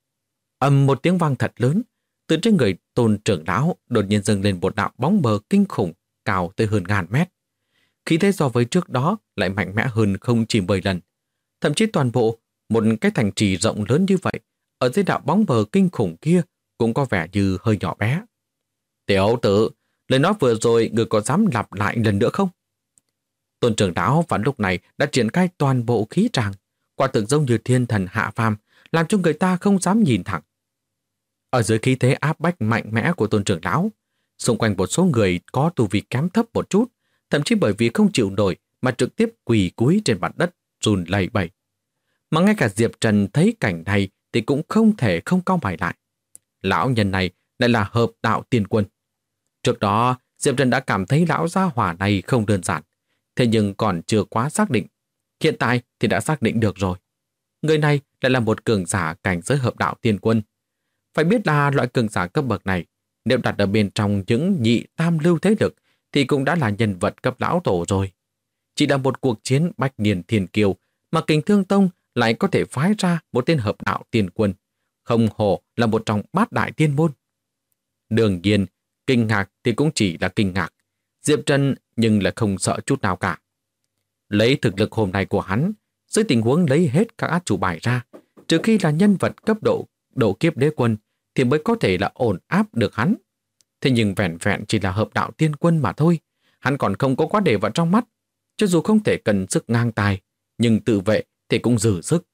Ầm một tiếng vang thật lớn, từ trên người Tôn trưởng lão đột nhiên dâng lên một đạo bóng mờ kinh khủng, cao tới hơn 1000 mét. Khí thế so với trước đó lại mạnh mẽ hơn không chỉ 10 lần. Thậm chí toàn bộ một cái thành trì rộng lớn như vậy, ở dưới đạo bóng mờ kinh khủng kia cũng có vẻ như hơi nhỏ bé. Tiểu tử, lời nói vừa rồi người có dám lặp lại lần nữa không? Tôn trưởng lão vào lúc này đã triển khai toàn bộ khí tràng, quả thực giống như thiên thần hạ phàm, làm cho người ta không dám nhìn thẳng. Ở dưới khí thế áp bách mạnh mẽ của Tôn trưởng lão, xung quanh một số người có tu vi kém thấp một chút, thậm chí bởi vì không chịu nổi mà trực tiếp quỳ cúi trên mặt đất, run lẩy bẩy. Mà ngay cả Diệp Trần thấy cảnh này thì cũng không thể không cau mày lại. Lão nhân này lại là hợp đạo tiên quân. Trước đó, Diệp Trần đã cảm thấy lão gia hỏa này không đơn giản, thế nhưng còn chưa quá xác định. Hiện tại thì đã xác định được rồi. Người này lại là một cường giả cảnh giới hợp đạo tiên quân. Phải biết là loại cường giả cấp bậc này, nếu đặt ở bên trong những nhị tam lưu thế lực thì cũng đã là nhân vật cấp lão tổ rồi. Chỉ là một cuộc chiến bách niên thiên kiêu mà Kình Thương Tông lại có thể phái ra một tên hợp đạo tiên quân, không hổ là một trong 8 đại tiên môn. Đương nhiên, kinh ngạc thì cũng chỉ là kinh ngạc. Diệp Trần nhưng là không sợ chút nào cả. Lấy thực lực hôm nay của hắn, dưới tình huống lấy hết các át chủ bài ra, trừ khi là nhân vật cấp độ kiếp đế quân thì mới có thể là ổn áp được hắn. Thế nhưng vẹn vẹn chỉ là hợp đạo tiên quân mà thôi, hắn còn không có quá để vào trong mắt. Cho dù không thể cần sức ngang tài, nhưng tự vệ thì cũng dư sức.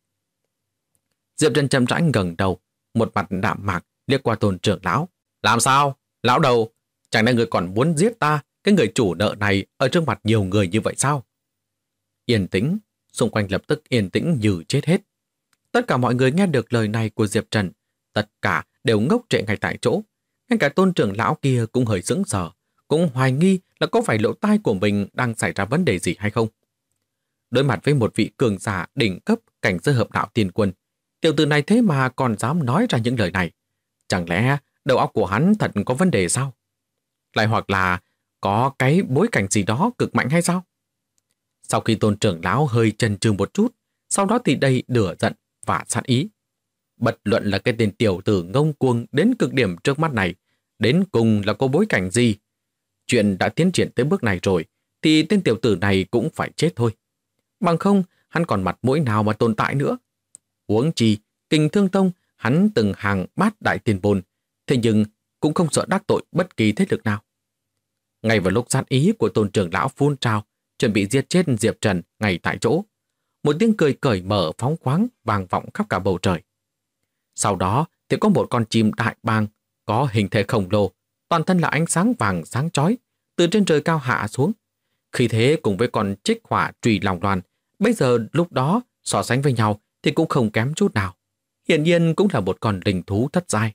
Diệp Trần chậm rãi ngẩng đầu, một mặt đạm mạc liếc qua Tôn trưởng lão. Làm sao? Lão đầu, chẳng lẽ người còn muốn giết ta, cái người chủ nợ này ở trước mặt nhiều người như vậy sao? Yên tĩnh, xung quanh lập tức yên tĩnh như chết hết. Tất cả mọi người nghe được lời này của Diệp Trần, tất cả đều ngốc trệ ngay tại chỗ. Ngay cả Tôn trưởng lão kia cũng hơi sững sờ, cũng hoài nghi là có phải lỗ tai của mình đang xảy ra vấn đề gì hay không. Đối mặt với một vị cường giả đỉnh cấp cảnh giới hợp đạo tiên quân, tiểu tử này thế mà còn dám nói ra những lời này. Chẳng lẽ đầu óc của hắn thật có vấn đề sao? Lại hoặc là có cái bối cảnh gì đó cực mạnh hay sao? Sau khi Tôn trưởng lão hơi chần chừ một chút, sau đó thì đầy lửa giận và sát ý. Bất luận là cái tên tiểu tử ngông cuồng đến cực điểm trước mắt này, đến cùng là có bối cảnh gì? Chuyện đã tiến triển tới bước này rồi, thì tên tiểu tử này cũng phải chết thôi. Bằng không, hắn còn mặt mũi nào mà tồn tại nữa. Huống chi, Kình Thương Tông, hắn từng hàng bát đại tiền bồn, thế nhưng cũng không sợ đắc tội bất kỳ thế lực nào. Ngay vào lúc sát ý của Tôn trưởng lão phun trào, chuẩn bị giết chết Diệp Trần ngay tại chỗ, một tiếng cười cởi mở phóng khoáng vang vọng khắp cả bầu trời. Sau đó thì có một con chim đại bàng có hình thể khổng lồ, toàn thân là ánh sáng vàng sáng chói, từ trên trời cao hạ xuống. Khi thế cùng với con trích hỏa trùy lòng loàn, bây giờ lúc đó so sánh với nhau thì cũng không kém chút nào. Hiển nhiên cũng là một con linh thú thất giai.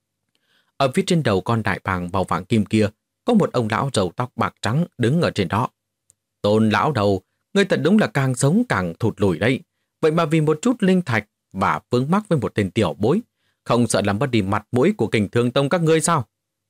Ở phía trên đầu con đại bàng màu vàng kim kia, có một ông lão râu tóc bạc trắng đứng ở trên đó. Tôn lão đầu, ngươi thật đúng là càng sống càng thụt lùi đấy. Vậy mà vì một chút linh thạch và vướng mắc với một tên tiểu bối, không sợ làm mất đi mặt mũi của Kình Thương Tông các ngươi sao?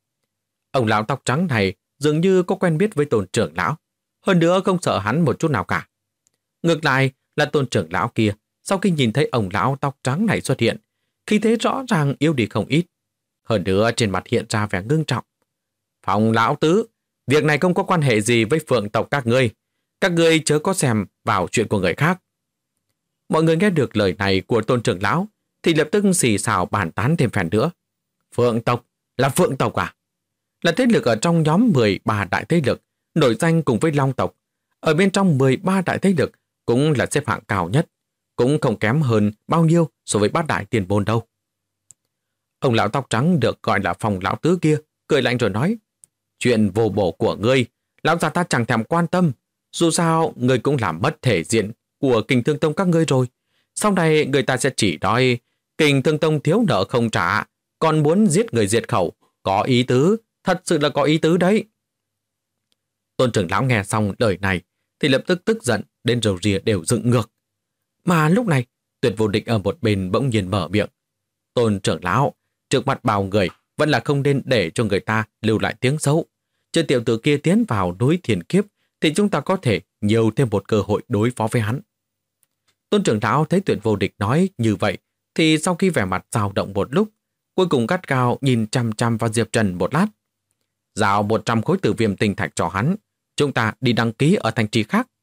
Ông lão tóc trắng này dường như có quen biết với Tôn trưởng lão, hơn nữa không sợ hắn một chút nào cả. Ngược lại là Tôn trưởng lão kia, sau khi nhìn thấy ông lão tóc trắng này xuất hiện, khí thế rõ ràng yếu đi không ít. Hơn nữa trên mặt hiện ra vẻ ngưng trọng. Phòng lão tứ, việc này không có quan hệ gì với phượng tộc các ngươi chớ có xem vào chuyện của người khác. Mọi người nghe được lời này của Tôn trưởng lão thì lập tức xì xào bàn tán thêm phen nữa. Phượng tộc là phượng tộc à? Là thế lực ở trong nhóm 13 đại thế lực, nổi danh cùng với Long tộc. Ở bên trong 13 đại thế lực cũng là xếp hạng cao nhất, cũng không kém hơn bao nhiêu so với bát đại tiền bôn đâu. Ông lão tóc trắng được gọi là Phòng lão tứ kia cười lạnh rồi nói: chuyện vô bổ của ngươi, lão già ta chẳng thèm quan tâm. Dù sao, ngươi cũng làm mất thể diện của Kình Thương Tông các ngươi rồi. Sau này người ta sẽ chỉ nói Kình Thương Tông thiếu nợ không trả, còn muốn giết người diệt khẩu. Có ý tứ, thật sự là có ý tứ đấy. Tôn trưởng lão nghe xong lời này thì lập tức tức giận đến râu ria đều dựng ngược. Mà lúc này, Tuyệt Vô Địch ở một bên bỗng nhiên mở miệng. Tôn trưởng lão, trước mặt bao người vẫn là không nên để cho người ta lưu lại tiếng xấu. Chờ tiểu tử kia tiến vào núi Thiên Kiếp thì chúng ta có thể nhiều thêm một cơ hội đối phó với hắn. Tôn trưởng lão thấy Tuyệt Vô Địch nói như vậy thì sau khi vẻ mặt dao động một lúc, cuối cùng gắt gao nhìn chăm chăm vào Diệp Trần một lát. Giao 100 khối tử viêm tinh thạch cho hắn, chúng ta đi đăng ký ở thành trì khác.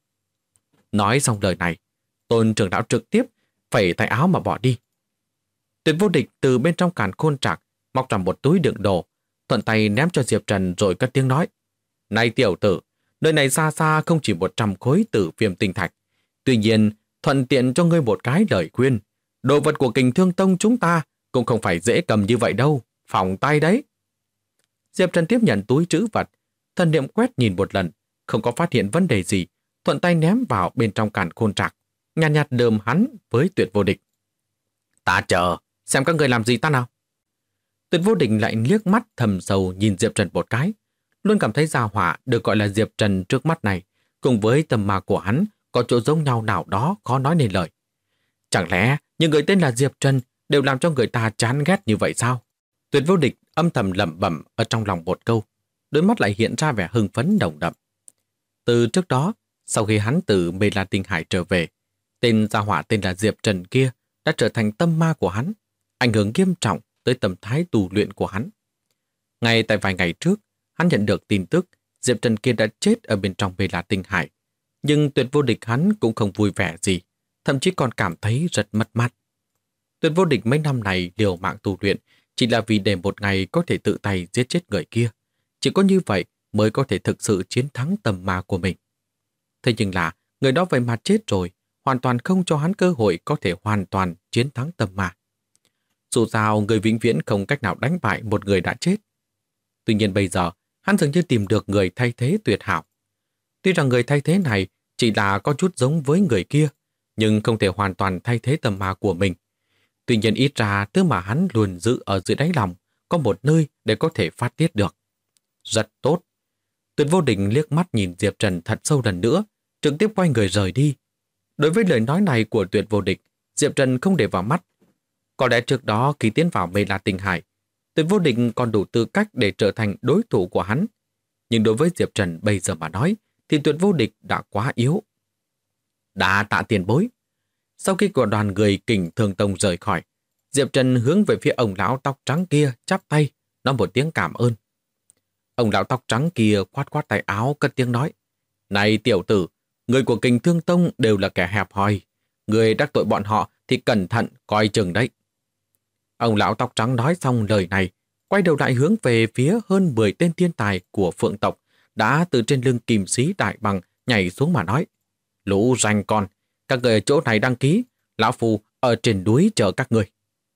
Nói xong lời này, Tôn trưởng lão trực tiếp phẩy tay áo mà bỏ đi. Tuyệt Vô Địch từ bên trong càn khôn trạc móc ra một túi đựng đồ, thuận tay ném cho Diệp Trần rồi cất tiếng nói: Này tiểu tử, nơi này xa xa không chỉ 100 khối tử viêm tinh thạch. Tuy nhiên, thuận tiện cho ngươi một cái lời khuyên. Đồ vật của Kình Thương Tông chúng ta cũng không phải dễ cầm như vậy đâu, phòng tay đấy. Diệp Trần tiếp nhận túi trữ vật, thần niệm quét nhìn một lần, không có phát hiện vấn đề gì, thuận tay ném vào bên trong càn khôn trạc, nhàn nhạt đờm hắn với Tuyệt Vô Địch. Ta chờ, xem các người làm gì ta nào. Tuyệt Vô Địch lại liếc mắt thầm sâu nhìn Diệp Trần một cái, luôn cảm thấy gia hỏa được gọi là Diệp Trần trước mắt này, cùng với tầm ma của hắn có chỗ giống nhau nào đó khó nói nên lời. Chẳng lẽ những người tên là Diệp Trần đều làm cho người ta chán ghét như vậy sao? Tuyệt Vô Địch âm thầm lẩm bẩm ở trong lòng một câu, đôi mắt lại hiện ra vẻ hưng phấn nồng đậm. Từ trước đó, sau khi hắn từ Mê La Tinh Hải trở về, tên gia hỏa tên là Diệp Trần kia đã trở thành tâm ma của hắn, ảnh hưởng nghiêm trọng tới tâm thái tu luyện của hắn. Ngay tại vài ngày trước, hắn nhận được tin tức Diệp Trần kia đã chết ở bên trong Mê La Tinh Hải, nhưng Tuyệt Vô Địch hắn cũng không vui vẻ gì, thậm chí còn cảm thấy rất mất mát. Tuyệt Vô Địch mấy năm này liều mạng tu luyện chỉ là vì để một ngày có thể tự tay giết chết người kia. Chỉ có như vậy mới có thể thực sự chiến thắng tầm ma của mình. Thế nhưng là người đó vậy mà chết rồi, hoàn toàn không cho hắn cơ hội có thể hoàn toàn chiến thắng tầm ma. Dù sao người vĩnh viễn không cách nào đánh bại một người đã chết. Tuy nhiên bây giờ hắn dường như tìm được người thay thế tuyệt hảo. Tuy rằng người thay thế này chỉ là có chút giống với người kia, nhưng không thể hoàn toàn thay thế tầm ma của mình. Tuy nhiên ít ra thứ mà hắn luôn giữ ở dưới đáy lòng có một nơi để có thể phát tiết được. Rất tốt. Tuyệt Vô Địch liếc mắt nhìn Diệp Trần thật sâu lần nữa, trực tiếp quay người rời đi. Đối với lời nói này của Tuyệt Vô Địch, Diệp Trần không để vào mắt. Có lẽ trước đó khi tiến vào Mê La Tinh Hải, Tuyệt Vô Địch còn đủ tư cách để trở thành đối thủ của hắn. Nhưng đối với Diệp Trần bây giờ mà nói, thì Tuyệt Vô Địch đã quá yếu. Đã tạ tiền bối. Sau khi của đoàn người Kình Thương Tông rời khỏi, Diệp Trần hướng về phía ông lão tóc trắng kia chắp tay, nói một tiếng cảm ơn. Ông lão tóc trắng kia khoát khoát tay áo cất tiếng nói: Này tiểu tử, người của Kình Thương Tông đều là kẻ hẹp hòi. Người đắc tội bọn họ thì cẩn thận, coi chừng đấy. Ông lão tóc trắng nói xong lời này, quay đầu lại hướng về phía hơn 10 tên thiên tài của Phượng tộc đã từ trên lưng Kim Sĩ Đại Bằng nhảy xuống mà nói: Lũ ranh con, các người ở chỗ này đăng ký, lão phu ở trên núi chờ các người.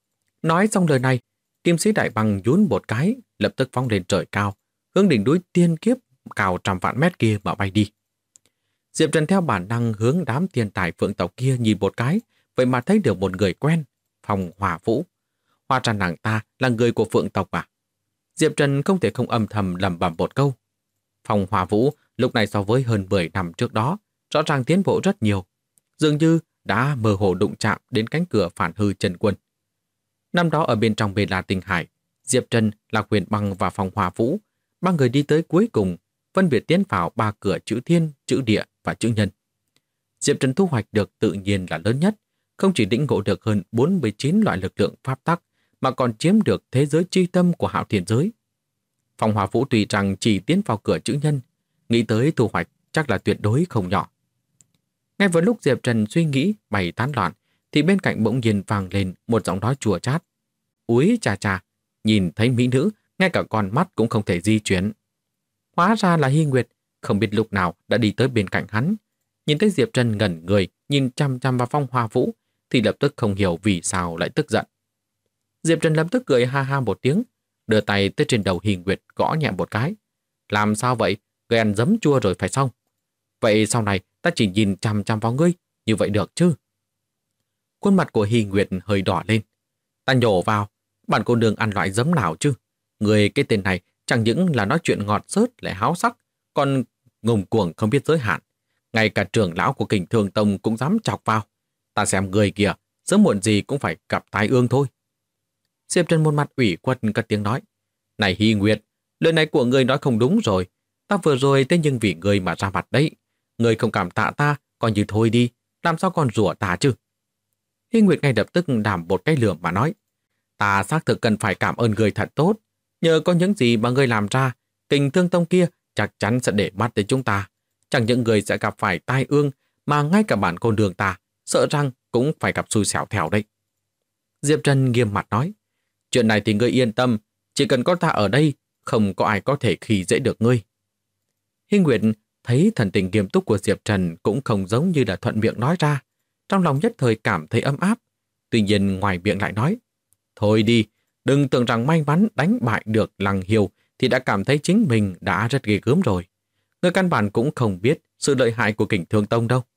Nói xong lời này, Kim Sĩ Đại Bằng nhún một cái, lập tức phóng lên trời cao, hướng đỉnh núi tiên kiếp cao trăm vạn mét kia mà bay đi. Diệp Trần theo bản năng hướng đám thiên tài Phượng tộc kia nhìn một cái, vậy mà thấy được một người quen, Phong Hỏa Vũ. Hóa ra nàng ta là người của Phượng tộc à? Diệp Trần không thể không âm thầm lẩm bẩm một câu. Phong Hỏa Vũ lúc này so với hơn 10 năm trước đó, rõ ràng tiến bộ rất nhiều, dường như đã mơ hồ đụng chạm đến cánh cửa phản hư chân quân. Năm đó ở bên trong Mê La Tinh Hải, Diệp Trần, Lạc Huyền Băng và Phong Hỏa Vũ, ba người đi tới cuối cùng, phân biệt tiến vào 3 cửa chữ thiên, chữ địa và chữ nhân. Diệp Trần thu hoạch được tự nhiên là lớn nhất, không chỉ lĩnh ngộ được hơn 49 loại lực lượng pháp tắc, mà còn chiếm được thế giới chi tâm của Hạo Thiên giới. Phong Hỏa Vũ tùy rằng chỉ tiến vào cửa chữ nhân, nghĩ tới thu hoạch chắc là tuyệt đối không nhỏ. Ngay vào lúc Diệp Trần suy nghĩ bày tán loạn, thì bên cạnh bỗng nhiên vang lên một giọng nói chua chát. Úi chà chà, nhìn thấy mỹ nữ, ngay cả con mắt cũng không thể di chuyển. Hóa ra là Hy Nguyệt, không biết lúc nào đã đi tới bên cạnh hắn. Nhìn thấy Diệp Trần ngẩn người, nhìn chăm chăm vào Phong Hỏa Vũ, thì lập tức không hiểu vì sao lại tức giận. Diệp Trần lập tức cười ha ha một tiếng, đưa tay tới trên đầu Hy Nguyệt gõ nhẹ một cái. Làm sao vậy? Ngươi ăn giấm chua rồi phải không? Vậy sau này ta chỉ nhìn chăm chăm vào ngươi, như vậy được chứ? Khuôn mặt của Hy Nguyệt hơi đỏ lên. Ta nhổ vào, bản cô nương ăn loại giấm nào chứ? Người cái tên này chẳng những là nói chuyện ngọt xớt lại háo sắc, còn ngông cuồng không biết giới hạn. Ngay cả trưởng lão của Kình Thương Tông cũng dám chọc vào. Ta xem người kìa, sớm muộn gì cũng phải gặp tai ương thôi. Diệp Trần một mặt ủy khuất cất tiếng nói. Này Hy Nguyệt, lời này của ngươi nói không đúng rồi. Ta vừa rồi thế nhưng vì ngươi mà ra mặt đấy. Ngươi không cảm tạ ta, coi như thôi đi, làm sao còn rủa ta chứ? Hy Nguyệt ngay lập tức đảm một cái lườm mà nói. Ta xác thực cần phải cảm ơn ngươi thật tốt. Nhờ có những gì mà ngươi làm ra, Kình Thương Tông kia chắc chắn sẽ để mắt đến chúng ta. Chẳng những người sẽ gặp phải tai ương, mà ngay cả bản cô nương ta, sợ rằng cũng phải gặp xui xẻo theo đấy. Diệp Trần nghiêm mặt nói. Chuyện này thì ngươi yên tâm, chỉ cần có ta ở đây, không có ai có thể khi dễ được ngươi. Hy Nguyệt thấy thần tình nghiêm túc của Diệp Trần cũng không giống như là thuận miệng nói ra. Trong lòng nhất thời cảm thấy ấm áp. Tuy nhiên ngoài miệng lại nói. Thôi đi, đừng tưởng rằng may mắn đánh bại được Lăng Hiêu thì đã cảm thấy chính mình đã rất ghê gớm rồi. Người căn bản cũng không biết sự lợi hại của Kình Thương Tông đâu.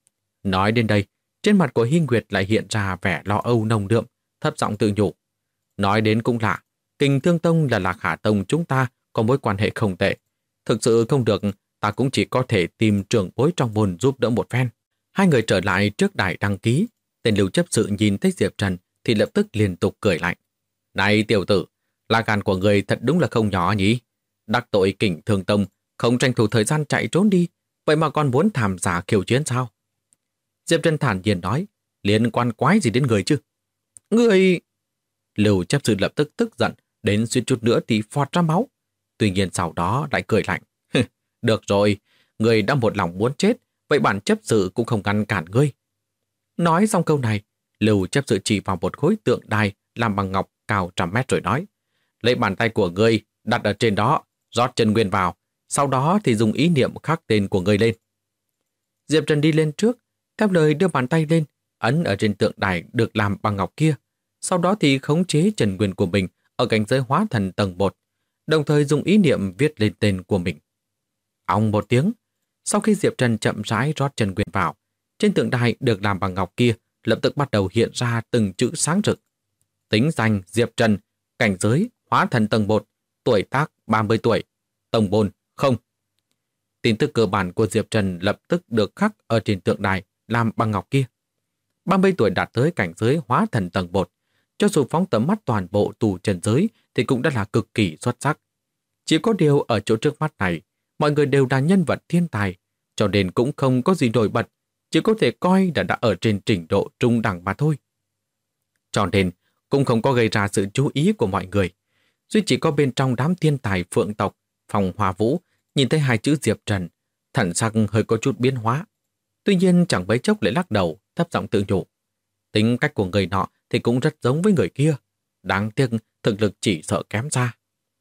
Nói đến đây, trên mặt của Hy Nguyệt lại hiện ra vẻ lo âu nồng đượm, thấp giọng tự nhủ. Nói đến cũng lạ, Kình Thương Tông là Lạc Hà Tông chúng ta có mối quan hệ không tệ. Thực sự không được, ta cũng chỉ có thể tìm trưởng bối trong môn giúp đỡ một phen. Hai người trở lại trước đài đăng ký. Tên Lưu chấp sự nhìn thấy Diệp Trần thì lập tức liên tục cười lạnh. Này tiểu tử, lá gan của người thật đúng là không nhỏ nhỉ? Đắc tội Kình Thương Tông, không tranh thủ thời gian chạy trốn đi, vậy mà còn muốn tham gia khiêu chiến sao? Diệp Trần thản nhiên nói, liên quan quái gì đến người chứ? Người... Lưu chấp sự lập tức tức giận, đến suýt chút nữa thì phọt ra máu. Tuy nhiên sau đó lại cười lạnh. Được rồi, người đã một lòng muốn chết, vậy bản chấp sự cũng không ngăn cản ngươi. Nói xong câu này, Lưu chấp sự chỉ vào một khối tượng đài làm bằng ngọc cao trăm mét rồi nói. Lấy bàn tay của ngươi, đặt ở trên đó, rót chân nguyên vào, sau đó thì dùng ý niệm khắc tên của ngươi lên. Diệp Trần đi lên trước, theo lời đưa bàn tay lên, ấn ở trên tượng đài được làm bằng ngọc kia. Sau đó thì khống chế chân nguyên của mình ở cảnh giới hóa thần tầng 1, đồng thời dùng ý niệm viết lên tên của mình. Ong một tiếng, sau khi Diệp Trần chậm rãi rót chân nguyên vào, trên tượng đài được làm bằng ngọc kia lập tức bắt đầu hiện ra từng chữ sáng rực. Tính danh Diệp Trần, cảnh giới hóa thần tầng 1, tuổi tác 30 tuổi, tổng bồn không. Tin tức cơ bản của Diệp Trần lập tức được khắc ở trên tượng đài làm bằng ngọc kia. 30 tuổi đạt tới cảnh giới hóa thần tầng 1, cho dù phóng tầm mắt toàn bộ tù trần giới thì cũng đã là cực kỳ xuất sắc. Chỉ có điều ở chỗ trước mắt này, mọi người đều là nhân vật thiên tài, cho nên cũng không có gì nổi bật, chỉ có thể coi là đã ở trên trình độ trung đẳng mà thôi. Cho nên cũng không có gây ra sự chú ý của mọi người. Duy chỉ có bên trong đám thiên tài phượng tộc, Phòng Hoa Vũ, nhìn thấy hai chữ Diệp Trần, thần sắc hơi có chút biến hóa. Tuy nhiên chẳng mấy chốc lại lắc đầu, thấp giọng tự nhủ. Tính cách của người nọ thì cũng rất giống với người kia. Đáng tiếc thực lực chỉ sợ kém xa.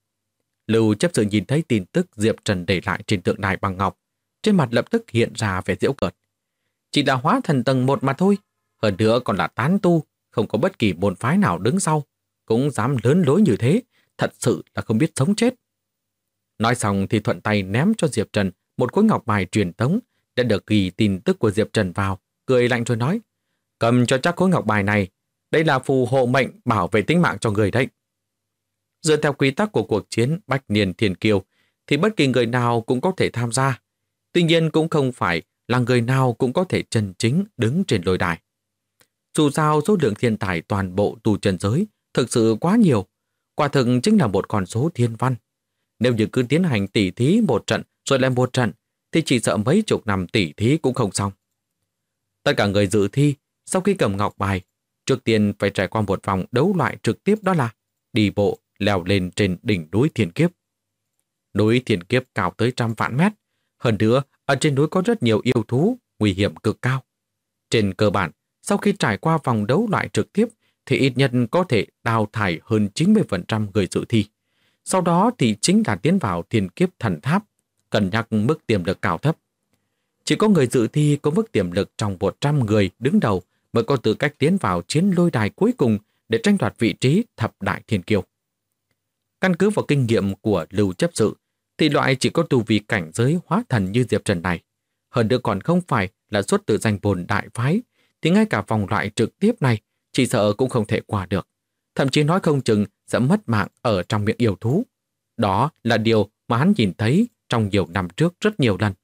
Lưu chấp sự nhìn thấy tin tức Diệp Trần để lại trên tượng đài bằng ngọc, trên mặt lập tức hiện ra vẻ giễu cợt. Chỉ là hóa thần tầng 1 mà thôi, hơn nữa còn là tán tu, không có bất kỳ môn phái nào đứng sau, cũng dám lớn lối như thế, thật sự là không biết sống chết. Nói xong thì thuận tay ném cho Diệp Trần một khối ngọc bài truyền tống đã được ghi tin tức của Diệp Trần vào, cười lạnh rồi nói, cầm cho chắc khối ngọc bài này, đây là phù hộ mệnh bảo vệ tính mạng cho người đấy. Dựa theo quy tắc của cuộc chiến Bách Niên Thiên Kiêu thì bất kỳ người nào cũng có thể tham gia. Tuy nhiên cũng không phải là người nào cũng có thể chân chính đứng trên lôi đài. Dù sao số lượng thiên tài toàn bộ tu chân giới thực sự quá nhiều, quả thực chính là một con số thiên văn. Nếu như cứ tiến hành tỉ thí một trận rồi lại một trận thì chỉ sợ mấy chục năm tỉ thí cũng không xong. Tất cả người dự thi sau khi cầm ngọc bài trước tiên phải trải qua một vòng đấu loại trực tiếp, đó là đi bộ leo lên trên đỉnh núi Thiên Kiếp. Núi Thiên Kiếp cao tới 100 vạn mét. Hơn nữa, ở trên núi có rất nhiều yêu thú, nguy hiểm cực cao. Trên cơ bản, sau khi trải qua vòng đấu loại trực tiếp, thì ít nhất có thể đào thải hơn 90% người dự thi. Sau đó thì chính là tiến vào Thiên Kiếp thần tháp, cân nhắc mức tiềm lực cao thấp. Chỉ có người dự thi có mức tiềm lực trong 100 người đứng đầu mới có tư cách tiến vào chiến lôi đài cuối cùng để tranh đoạt vị trí thập đại thiên kiêu. Căn cứ vào kinh nghiệm của Lưu chấp sự, thì loại chỉ có tu vi cảnh giới hóa thần như Diệp Trần này, hơn nữa còn không phải là xuất từ danh bồn đại phái, thì ngay cả vòng loại trực tiếp này chỉ sợ cũng không thể qua được. Thậm chí nói không chừng sẽ mất mạng ở trong miệng yêu thú. Đó là điều mà hắn nhìn thấy trong nhiều năm trước rất nhiều lần.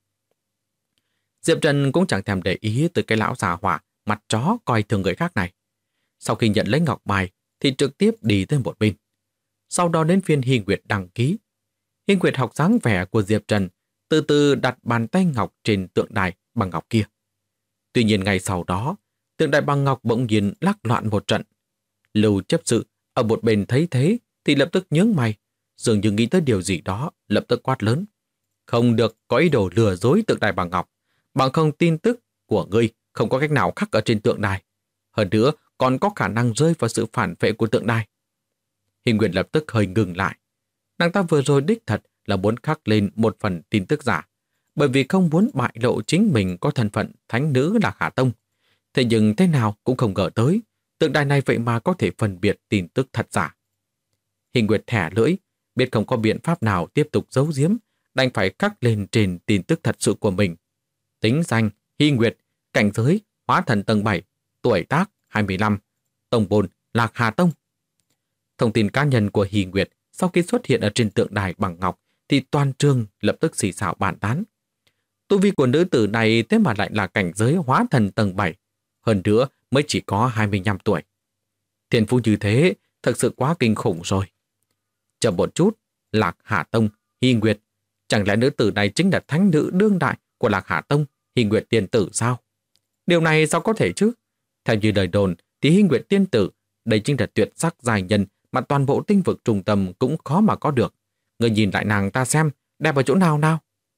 Diệp Trần cũng chẳng thèm để ý tới cái lão già hỏa mặt chó coi thường người khác này. Sau khi nhận lấy ngọc bài thì trực tiếp đi tới một bên. Sau đó đến phiên Hy Nguyệt đăng ký. Hy Nguyệt học dáng vẻ của Diệp Trần, từ từ đặt bàn tay ngọc trên tượng đài bằng ngọc kia. Tuy nhiên ngay sau đó, tượng đài bằng ngọc bỗng nhiên lắc loạn một trận. Lưu chấp sự ở một bên thấy thế thì lập tức nhướng mày, dường như nghĩ tới điều gì đó, lập tức quát lớn. Không được có ý đồ lừa dối tượng đài bằng ngọc, bằng không tin tức của ngươi không có cách nào khắc ở trên tượng đài. Hơn nữa còn có khả năng rơi vào sự phản vệ của tượng đài. Hy Nguyệt lập tức hơi ngừng lại. Nàng ta vừa rồi đích thật là muốn khắc lên một phần tin tức giả, bởi vì không muốn bại lộ chính mình có thân phận thánh nữ Lạc Hà Tông. Thế nhưng thế nào cũng không ngờ tới, tượng đài này vậy mà có thể phân biệt tin tức thật giả. Hy Nguyệt thẻ lưỡi, biết không có biện pháp nào tiếp tục giấu giếm, đành phải khắc lên trên tin tức thật sự của mình. Tính danh Hy Nguyệt, cảnh giới hóa thần tầng 7, tuổi tác 25, tông bồn Lạc Hà Tông. Thông tin cá nhân của Hy Nguyệt sau khi xuất hiện ở trên tượng đài bằng ngọc thì toàn trường lập tức xì xào bàn tán. Tu vi của nữ tử này thế mà lại là cảnh giới hóa thần tầng 7, hơn nữa mới chỉ có 25 tuổi. Thiên phú như thế thật sự quá kinh khủng rồi. Chờ một chút, Lạc Hà Tông, Hy Nguyệt, chẳng lẽ nữ tử này chính là thánh nữ đương đại của Lạc Hà Tông, Hy Nguyệt tiên tử sao? Điều này sao có thể chứ? Theo như lời đồn thì Hy Nguyệt tiên tử, đây chính là tuyệt sắc giai nhân mà toàn bộ tinh vực trung tâm cũng khó mà có được. Người nhìn lại nàng ta xem, đẹp ở chỗ nào nào?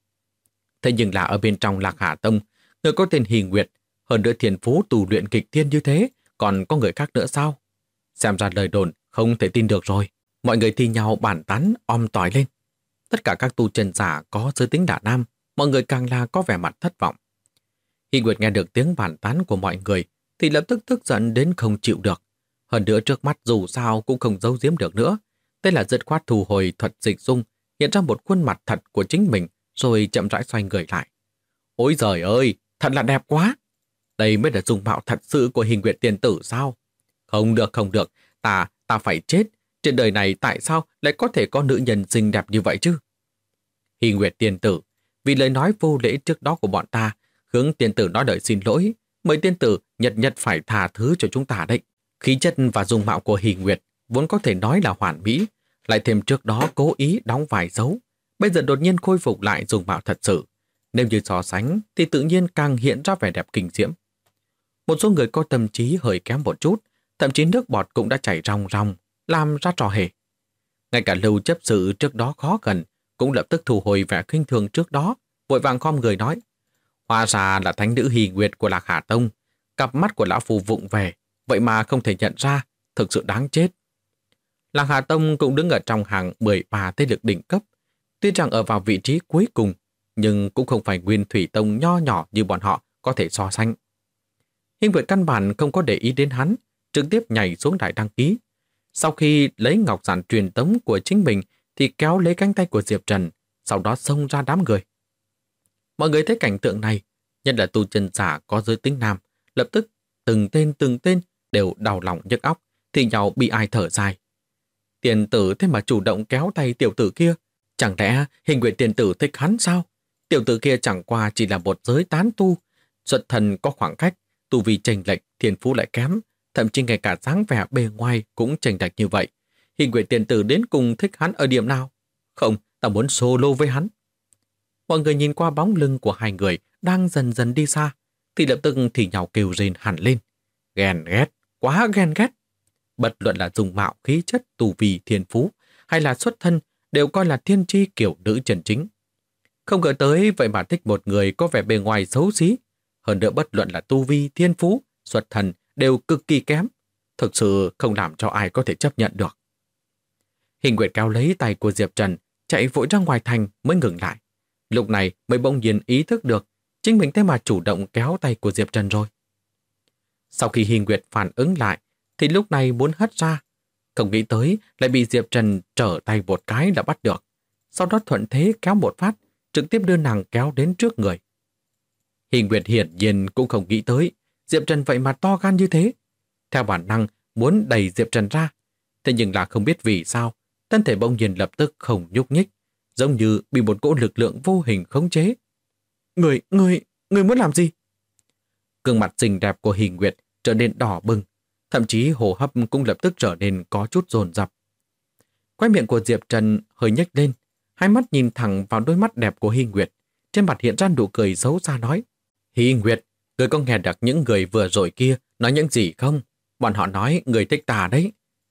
Thế nhưng là ở bên trong Lạc Hà Tông, người có tên Hy Nguyệt, hơn nữa thiên phú tu luyện kịch thiên như thế, còn có người khác nữa sao? Xem ra lời đồn không thể tin được rồi. Mọi người thi nhau bàn tán om tỏi lên. Tất cả các tu chân giả có giới tính đả nam, mọi người càng là có vẻ mặt thất vọng. Hy Nguyệt nghe được tiếng bàn tán của mọi người thì lập tức tức giận đến không chịu được. Hơn nữa trước mắt dù sao cũng không giấu giếm được nữa. Đây là dứt khoát thu hồi thuật dịch dung, hiện ra một khuôn mặt thật của chính mình, rồi chậm rãi xoay người lại. Ôi giời ơi, thật là đẹp quá! Đây mới là dung mạo thật sự của Hy Nguyệt tiên tử sao? Không được, ta phải chết. Trên đời này tại sao lại có thể có nữ nhân xinh đẹp như vậy chứ? Hy Nguyệt tiên tử, vì lời nói vô lễ trước đó của bọn ta, hướng tiên tử nói lời xin lỗi, mời tiên tử nhất phải tha thứ cho chúng ta đấy. Khí chất và dung mạo của Hy Nguyệt vốn có thể nói là hoàn mỹ, lại thêm trước đó cố ý đóng vài dấu, bây giờ đột nhiên khôi phục lại dung mạo thật sự. Nếu như so sánh thì tự nhiên càng hiện ra vẻ đẹp kinh diễm. Một số người có tâm trí hơi kém một chút, thậm chí nước bọt cũng đã chảy ròng ròng, làm ra trò hề. Ngay cả Lưu chấp sự trước đó khó gần, cũng lập tức thu hồi vẻ khinh thường trước đó, vội vàng khom người nói: hóa ra là thánh nữ Hy Nguyệt của Lạc Hà Tông, cặp mắt của lão phù vụng về, vậy mà không thể nhận ra, thực sự đáng chết. Lạc Hà Tông cũng đứng ở trong hàng 13 thế lực đỉnh cấp, tuy rằng ở vào vị trí cuối cùng, nhưng cũng không phải Nguyên Thủy Tông nho nhỏ như bọn họ có thể so sánh. Hy Nguyệt căn bản không có để ý đến hắn, trực tiếp nhảy xuống đài đăng ký. Sau khi lấy ngọc giản truyền tống của chính mình thì kéo lấy cánh tay của Diệp Trần, sau đó xông ra đám người. Mọi người thấy cảnh tượng này, nhất là tu chân giả có giới tính nam, lập tức từng tên đều đau lòng nhức óc, thì nhau bị ai thở dài. Tiền tử thế mà chủ động kéo tay tiểu tử kia, chẳng lẽ Hình Nguyệt tiền tử thích hắn sao? Tiểu tử kia chẳng qua chỉ là một giới tán tu, xuất thần có khoảng cách, tu vi chênh lệch, thiên phú lại kém, thậm chí ngay cả dáng vẻ bề ngoài cũng chênh lệch như vậy. Hình Nguyệt tiền tử đến cùng thích hắn ở điểm nào? Không, ta muốn solo với hắn. Mọi người nhìn qua bóng lưng của hai người đang dần dần đi xa, thì lập tức thì nhau kêu rên hẳn lên. Ghen ghét, quá ghen ghét. Bất luận là dung mạo, khí chất, tu vi, thiên phú hay là xuất thân đều coi là thiên chi kiểu nữ chân chính. Không ngờ tới vậy mà thích một người có vẻ bề ngoài xấu xí. Hơn nữa bất luận là tu vi, thiên phú, xuất thân đều cực kỳ kém. Thực sự không làm cho ai có thể chấp nhận được. Hình Nguyệt kéo lấy tay của Diệp Trần, chạy vội ra ngoài thành mới ngừng lại. Lúc này mới bỗng nhiên ý thức được chính mình thế mà chủ động kéo tay của Diệp Trần rồi. Sau khi Hình Nguyệt phản ứng lại thì lúc này muốn hất ra. Không nghĩ tới lại bị Diệp Trần trở tay một cái đã bắt được. Sau đó thuận thế kéo một phát, trực tiếp đưa nàng kéo đến trước người. Hình Nguyệt hiển nhiên cũng không nghĩ tới Diệp Trần vậy mà to gan như thế. Theo bản năng muốn đẩy Diệp Trần ra, thế nhưng là không biết vì sao thân thể bỗng nhiên lập tức không nhúc nhích, giống như bị một cỗ lực lượng vô hình khống chế. Người muốn làm gì? Gương mặt xinh đẹp của Hình Nguyệt trở nên đỏ bừng, thậm chí hô hấp cũng lập tức trở nên có chút dồn dập. Khóe miệng của Diệp Trần hơi nhếch lên, hai mắt nhìn thẳng vào đôi mắt đẹp của Hình Nguyệt, trên mặt hiện ra nụ cười xấu xa nói: Hình Nguyệt, người có nghe được những người vừa rồi kia nói những gì không? Bọn họ nói người thích ta đấy.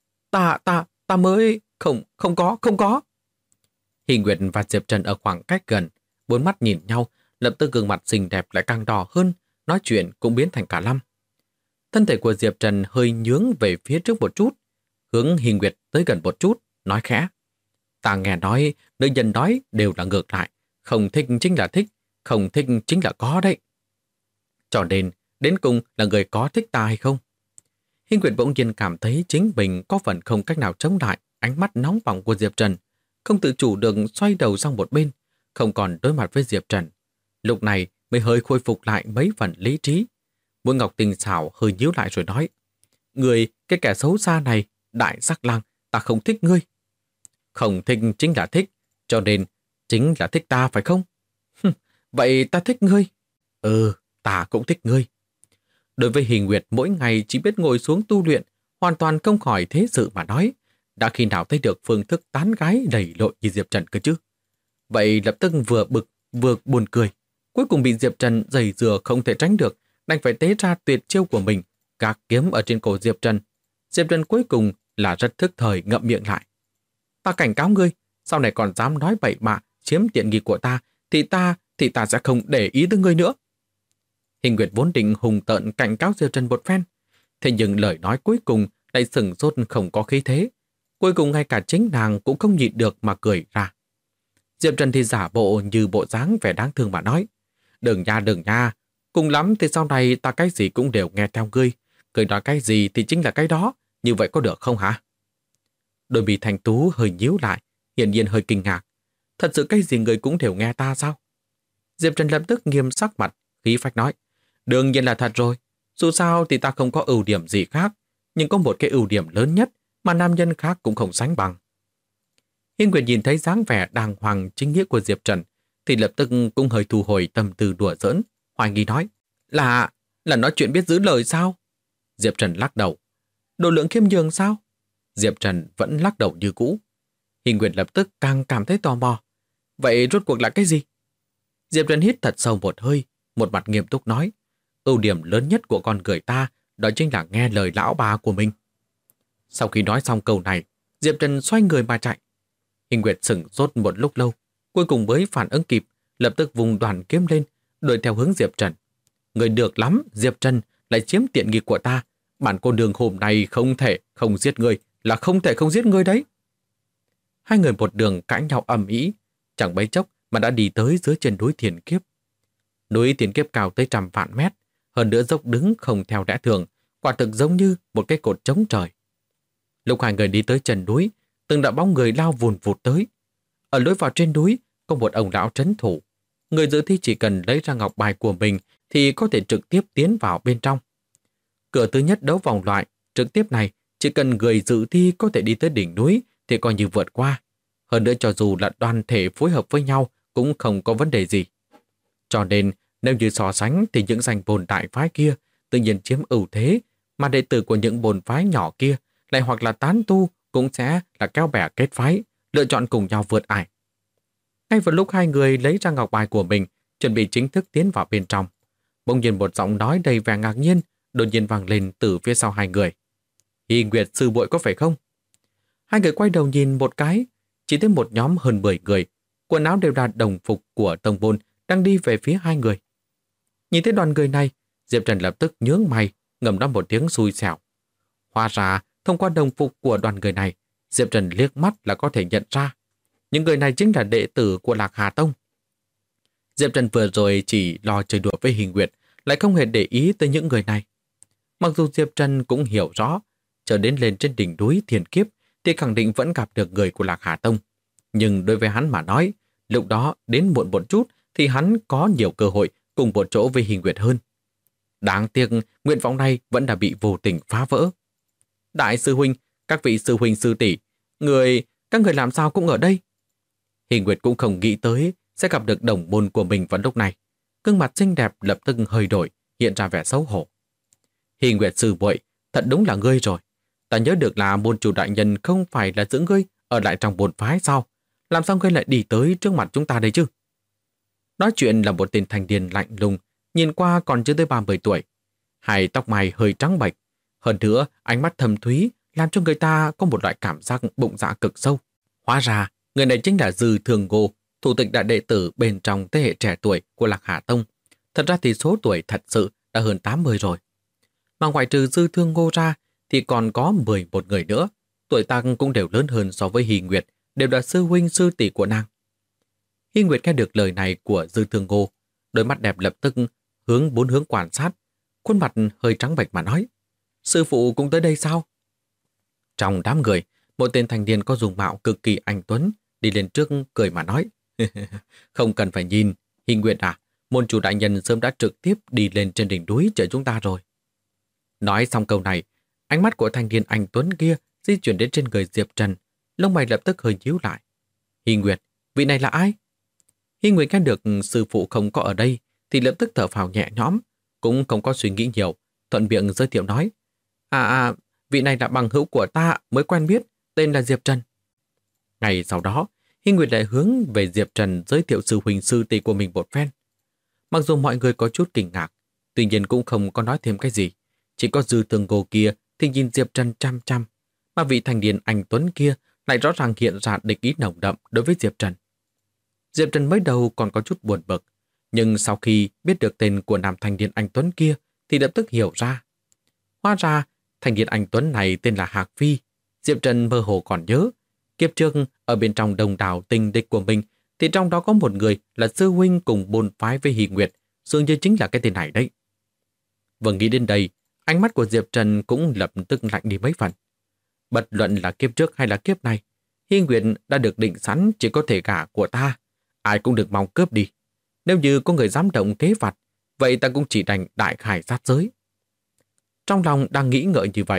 Ta mới... Không có. Hình Nguyệt và Diệp Trần ở khoảng cách gần, bốn mắt nhìn nhau, lập tức gương mặt xinh đẹp lại càng đỏ hơn, nói chuyện cũng biến thành cả lăm. Thân thể của Diệp Trần hơi nhướng về phía trước một chút, hướng Hình Nguyệt tới gần một chút, nói khẽ: Ta nghe nói, nữ nhân nói đều là ngược lại, không thích chính là thích, không thích chính là có đấy. Cho nên, đến cùng là người có thích ta hay không? Hình Nguyệt bỗng nhiên cảm thấy chính mình có phần không cách nào chống lại ánh mắt nóng bỏng của Diệp Trần, không tự chủ được xoay đầu sang một bên, không còn đối mặt với Diệp Trần. Lúc này mới hơi khôi phục lại mấy phần lý trí. Mũi ngọc tinh xảo hơi nhíu lại rồi nói: Người, cái kẻ xấu xa này, đại sắc lang, ta không thích ngươi. Không thích chính là thích, cho nên chính là thích ta phải không? Vậy ta thích ngươi. Ta cũng thích ngươi. Đối với Hình Nguyệt mỗi ngày chỉ biết ngồi xuống tu luyện, hoàn toàn không khỏi thế sự mà nói, đã khi nào thấy được phương thức tán gái đẩy lội như Diệp Trần cơ chứ? Vậy lập tức vừa bực vừa buồn cười, cuối cùng bị Diệp Trần giày dừa không thể tránh được, đành phải tế ra tuyệt chiêu của mình, gác kiếm ở trên cổ Diệp Trần. Diệp Trần cuối cùng là rất thức thời ngậm miệng lại. Ta cảnh cáo ngươi, sau này còn dám nói bậy bạ chiếm tiện nghi của ta, thì ta sẽ không để ý tới ngươi nữa. Hình Nguyệt vốn định hùng tợn cảnh cáo Diệp Trần một phen, thế nhưng lời nói cuối cùng lại sừng sốt không có khí thế. Cuối cùng ngay cả chính nàng cũng không nhịn được mà cười ra. Diệp Trần thì giả bộ như bộ dáng vẻ đáng thương mà nói: Đừng nha, cùng lắm thì sau này ta cái gì cũng đều nghe theo ngươi. Ngươi nói cái gì thì chính là cái đó, như vậy có được không hả? Đôi mi thành tú hơi nhíu lại, hiển nhiên hơi kinh ngạc. Thật sự cái gì người cũng đều nghe ta sao? Diệp Trần lập tức nghiêm sắc mặt, khí phách nói: Đương nhiên là thật rồi. Dù sao thì ta không có ưu điểm gì khác, nhưng có một cái ưu điểm lớn nhất mà nam nhân khác cũng không sánh bằng. Hiên Nguyệt nhìn thấy dáng vẻ đàng hoàng chính nghĩa của Diệp Trần, thì lập tức cũng hơi thu hồi tâm tư đùa giỡn, hoài nghi nói, là nói chuyện biết giữ lời sao? Diệp Trần lắc đầu. Độ lượng khiêm nhường sao? Diệp Trần vẫn lắc đầu như cũ. Hiên Nguyệt lập tức càng cảm thấy tò mò. Vậy rốt cuộc là cái gì? Diệp Trần hít thật sâu một hơi, một mặt nghiêm túc nói, ưu điểm lớn nhất của con người ta đó chính là nghe lời lão bà của mình. Sau khi nói xong câu này, Diệp Trần xoay người mà chạy. Hiên Nguyệt sửng sốt một lúc lâu, cuối cùng mới phản ứng kịp, lập tức vùng đoàn kiếm lên, đuổi theo hướng Diệp Trần. Người được lắm, Diệp Trần lại chiếm tiện nghi của ta. Bản cô nương hôm nay không thể không giết người, là không thể không giết người đấy. Hai người một đường cãi nhau ầm ĩ, chẳng mấy chốc mà đã đi tới dưới chân núi Thiên Kiếp. Núi Thiên Kiếp cao tới 100 vạn mét, hơn nữa dốc đứng không theo lẽ thường, quả thực giống như một cái cột trống trời. Lúc hai người đi tới chân núi, từng đạo bóng người lao vùn vụt tới. Ở lối vào trên núi có một ông lão trấn thủ. Người dự thi chỉ cần lấy ra ngọc bài của mình thì có thể trực tiếp tiến vào bên trong. Cửa thứ nhất đấu vòng loại trực tiếp này, chỉ cần người dự thi có thể đi tới đỉnh núi thì coi như vượt qua. Hơn nữa cho dù là đoàn thể phối hợp với nhau cũng không có vấn đề gì. Cho nên nếu như so sánh thì những danh bồn đại phái kia tự nhiên chiếm ưu thế, mà đệ tử của những bồn phái nhỏ kia lại hoặc là tán tu cũng sẽ là kéo bè kết phái, lựa chọn cùng nhau vượt ải. Ngay vào lúc hai người lấy ra ngọc bài của mình, chuẩn bị chính thức tiến vào bên trong, bỗng nhiên một giọng nói đầy vẻ ngạc nhiên đột nhiên vang lên từ phía sau hai người. Hiên Nguyệt sư muội có phải không? Hai người quay đầu nhìn một cái, chỉ thấy một nhóm hơn 10 người, quần áo đều là đồng phục của tông môn đang đi về phía hai người. Nhìn thấy đoàn người này, Diệp Trần lập tức nhướng mày, ngầm nói một tiếng xui xẻo. Hóa ra, thông qua đồng phục của đoàn người này, Diệp Trần liếc mắt là có thể nhận ra. Những người này chính là đệ tử của Lạc Hà Tông. Diệp Trần vừa rồi chỉ lo chơi đùa với Hiên Nguyệt, lại không hề để ý tới những người này. Mặc dù Diệp Trần cũng hiểu rõ, chờ đến lên trên đỉnh núi Thiên Kiếp thì khẳng định vẫn gặp được người của Lạc Hà Tông. Nhưng đối với hắn mà nói, lúc đó đến muộn một chút thì hắn có nhiều cơ hội cùng một chỗ với Hiên Nguyệt hơn. Đáng tiếc, nguyện vọng này vẫn đã bị vô tình phá vỡ. Đại sư huynh, các vị sư huynh sư tỷ, các người làm sao cũng ở đây? Hiên Nguyệt cũng không nghĩ tới sẽ gặp được đồng môn của mình vào lúc này. Gương mặt xinh đẹp lập tức hơi đổi, hiện ra vẻ xấu hổ. Hiên Nguyệt sư muội, thật đúng là ngươi rồi. Ta nhớ được là môn chủ đại nhân không phải là giữ ngươi ở lại trong bổn phái sao? Làm sao ngươi lại đi tới trước mặt chúng ta đây chứ? Nói chuyện là một tên thanh niên lạnh lùng, nhìn qua còn chưa tới 30 tuổi. Hai tóc mày hơi trắng bệch. Hơn nữa, ánh mắt thâm thúy làm cho người ta có một loại cảm giác bụng dạ cực sâu. Hóa ra, người này chính là Dư Thường Ngô, thủ tịch đại đệ tử bên trong thế hệ trẻ tuổi của Lạc Hà Tông. Thật ra thì số tuổi thật sự đã hơn 80 rồi. Mà ngoại trừ Dư Thương Ngô ra thì còn có 11 người nữa. Tuổi tác cũng đều lớn hơn so với Hiên Nguyệt, đều là sư huynh sư tỷ của nàng. Hiên Nguyệt nghe được lời này của Dư Thương Ngô, đôi mắt đẹp lập tức hướng bốn hướng quan sát, khuôn mặt hơi trắng bệch mà nói, sư phụ cũng tới đây sao? Trong đám người, một tên thanh niên có dung mạo cực kỳ anh tuấn đi lên trước cười mà nói, không cần phải nhìn, Hiên Nguyệt à, môn chủ đại nhân sớm đã trực tiếp đi lên trên đỉnh núi chờ chúng ta rồi. Nói xong câu này, ánh mắt của thanh niên anh tuấn kia di chuyển đến trên người Diệp Trần, lông mày lập tức hơi nhíu lại. Hiên Nguyệt, vị này là ai? Hiên Nguyệt nghe được sư phụ không có ở đây thì lập tức thở phào nhẹ nhõm, cũng không có suy nghĩ nhiều, thuận miệng giới thiệu nói, vị này là bằng hữu của ta mới quen biết, tên là Diệp Trần. Ngày sau đó, Hiên Nguyệt lại hướng về Diệp Trần giới thiệu sư huynh sư tỷ của mình một phen. Mặc dù mọi người có chút kinh ngạc, tuy nhiên cũng không có nói thêm cái gì. Chỉ có Dư Thương Ngô kia thì nhìn Diệp Trần chăm chăm, mà vị thanh niên anh tuấn kia lại rõ ràng hiện ra địch ý nồng đậm đối với Diệp Trần. Diệp Trần mới đầu còn có chút buồn bực, nhưng sau khi biết được tên của nam thanh niên anh tuấn kia thì lập tức hiểu ra. Hóa ra, thanh niên anh tuấn này tên là Hạc Phi. Diệp Trần mơ hồ còn nhớ, kiếp trước ở bên trong đồng đảo tình địch của mình thì trong đó có một người là sư huynh cùng bôn phái với Hiên Nguyệt, dường như chính là cái tên này đấy. Vừa nghĩ đến đây, ánh mắt của Diệp Trần cũng lập tức lạnh đi mấy phần. Bất luận là kiếp trước hay là kiếp này, Hiên Nguyệt đã được định sẵn chỉ có thể gả của ta, ai cũng được mong cướp đi. Nếu như có người dám động kế vặt, vậy ta cũng chỉ đành đại khải sát giới. Trong lòng đang nghĩ ngợi như vậy,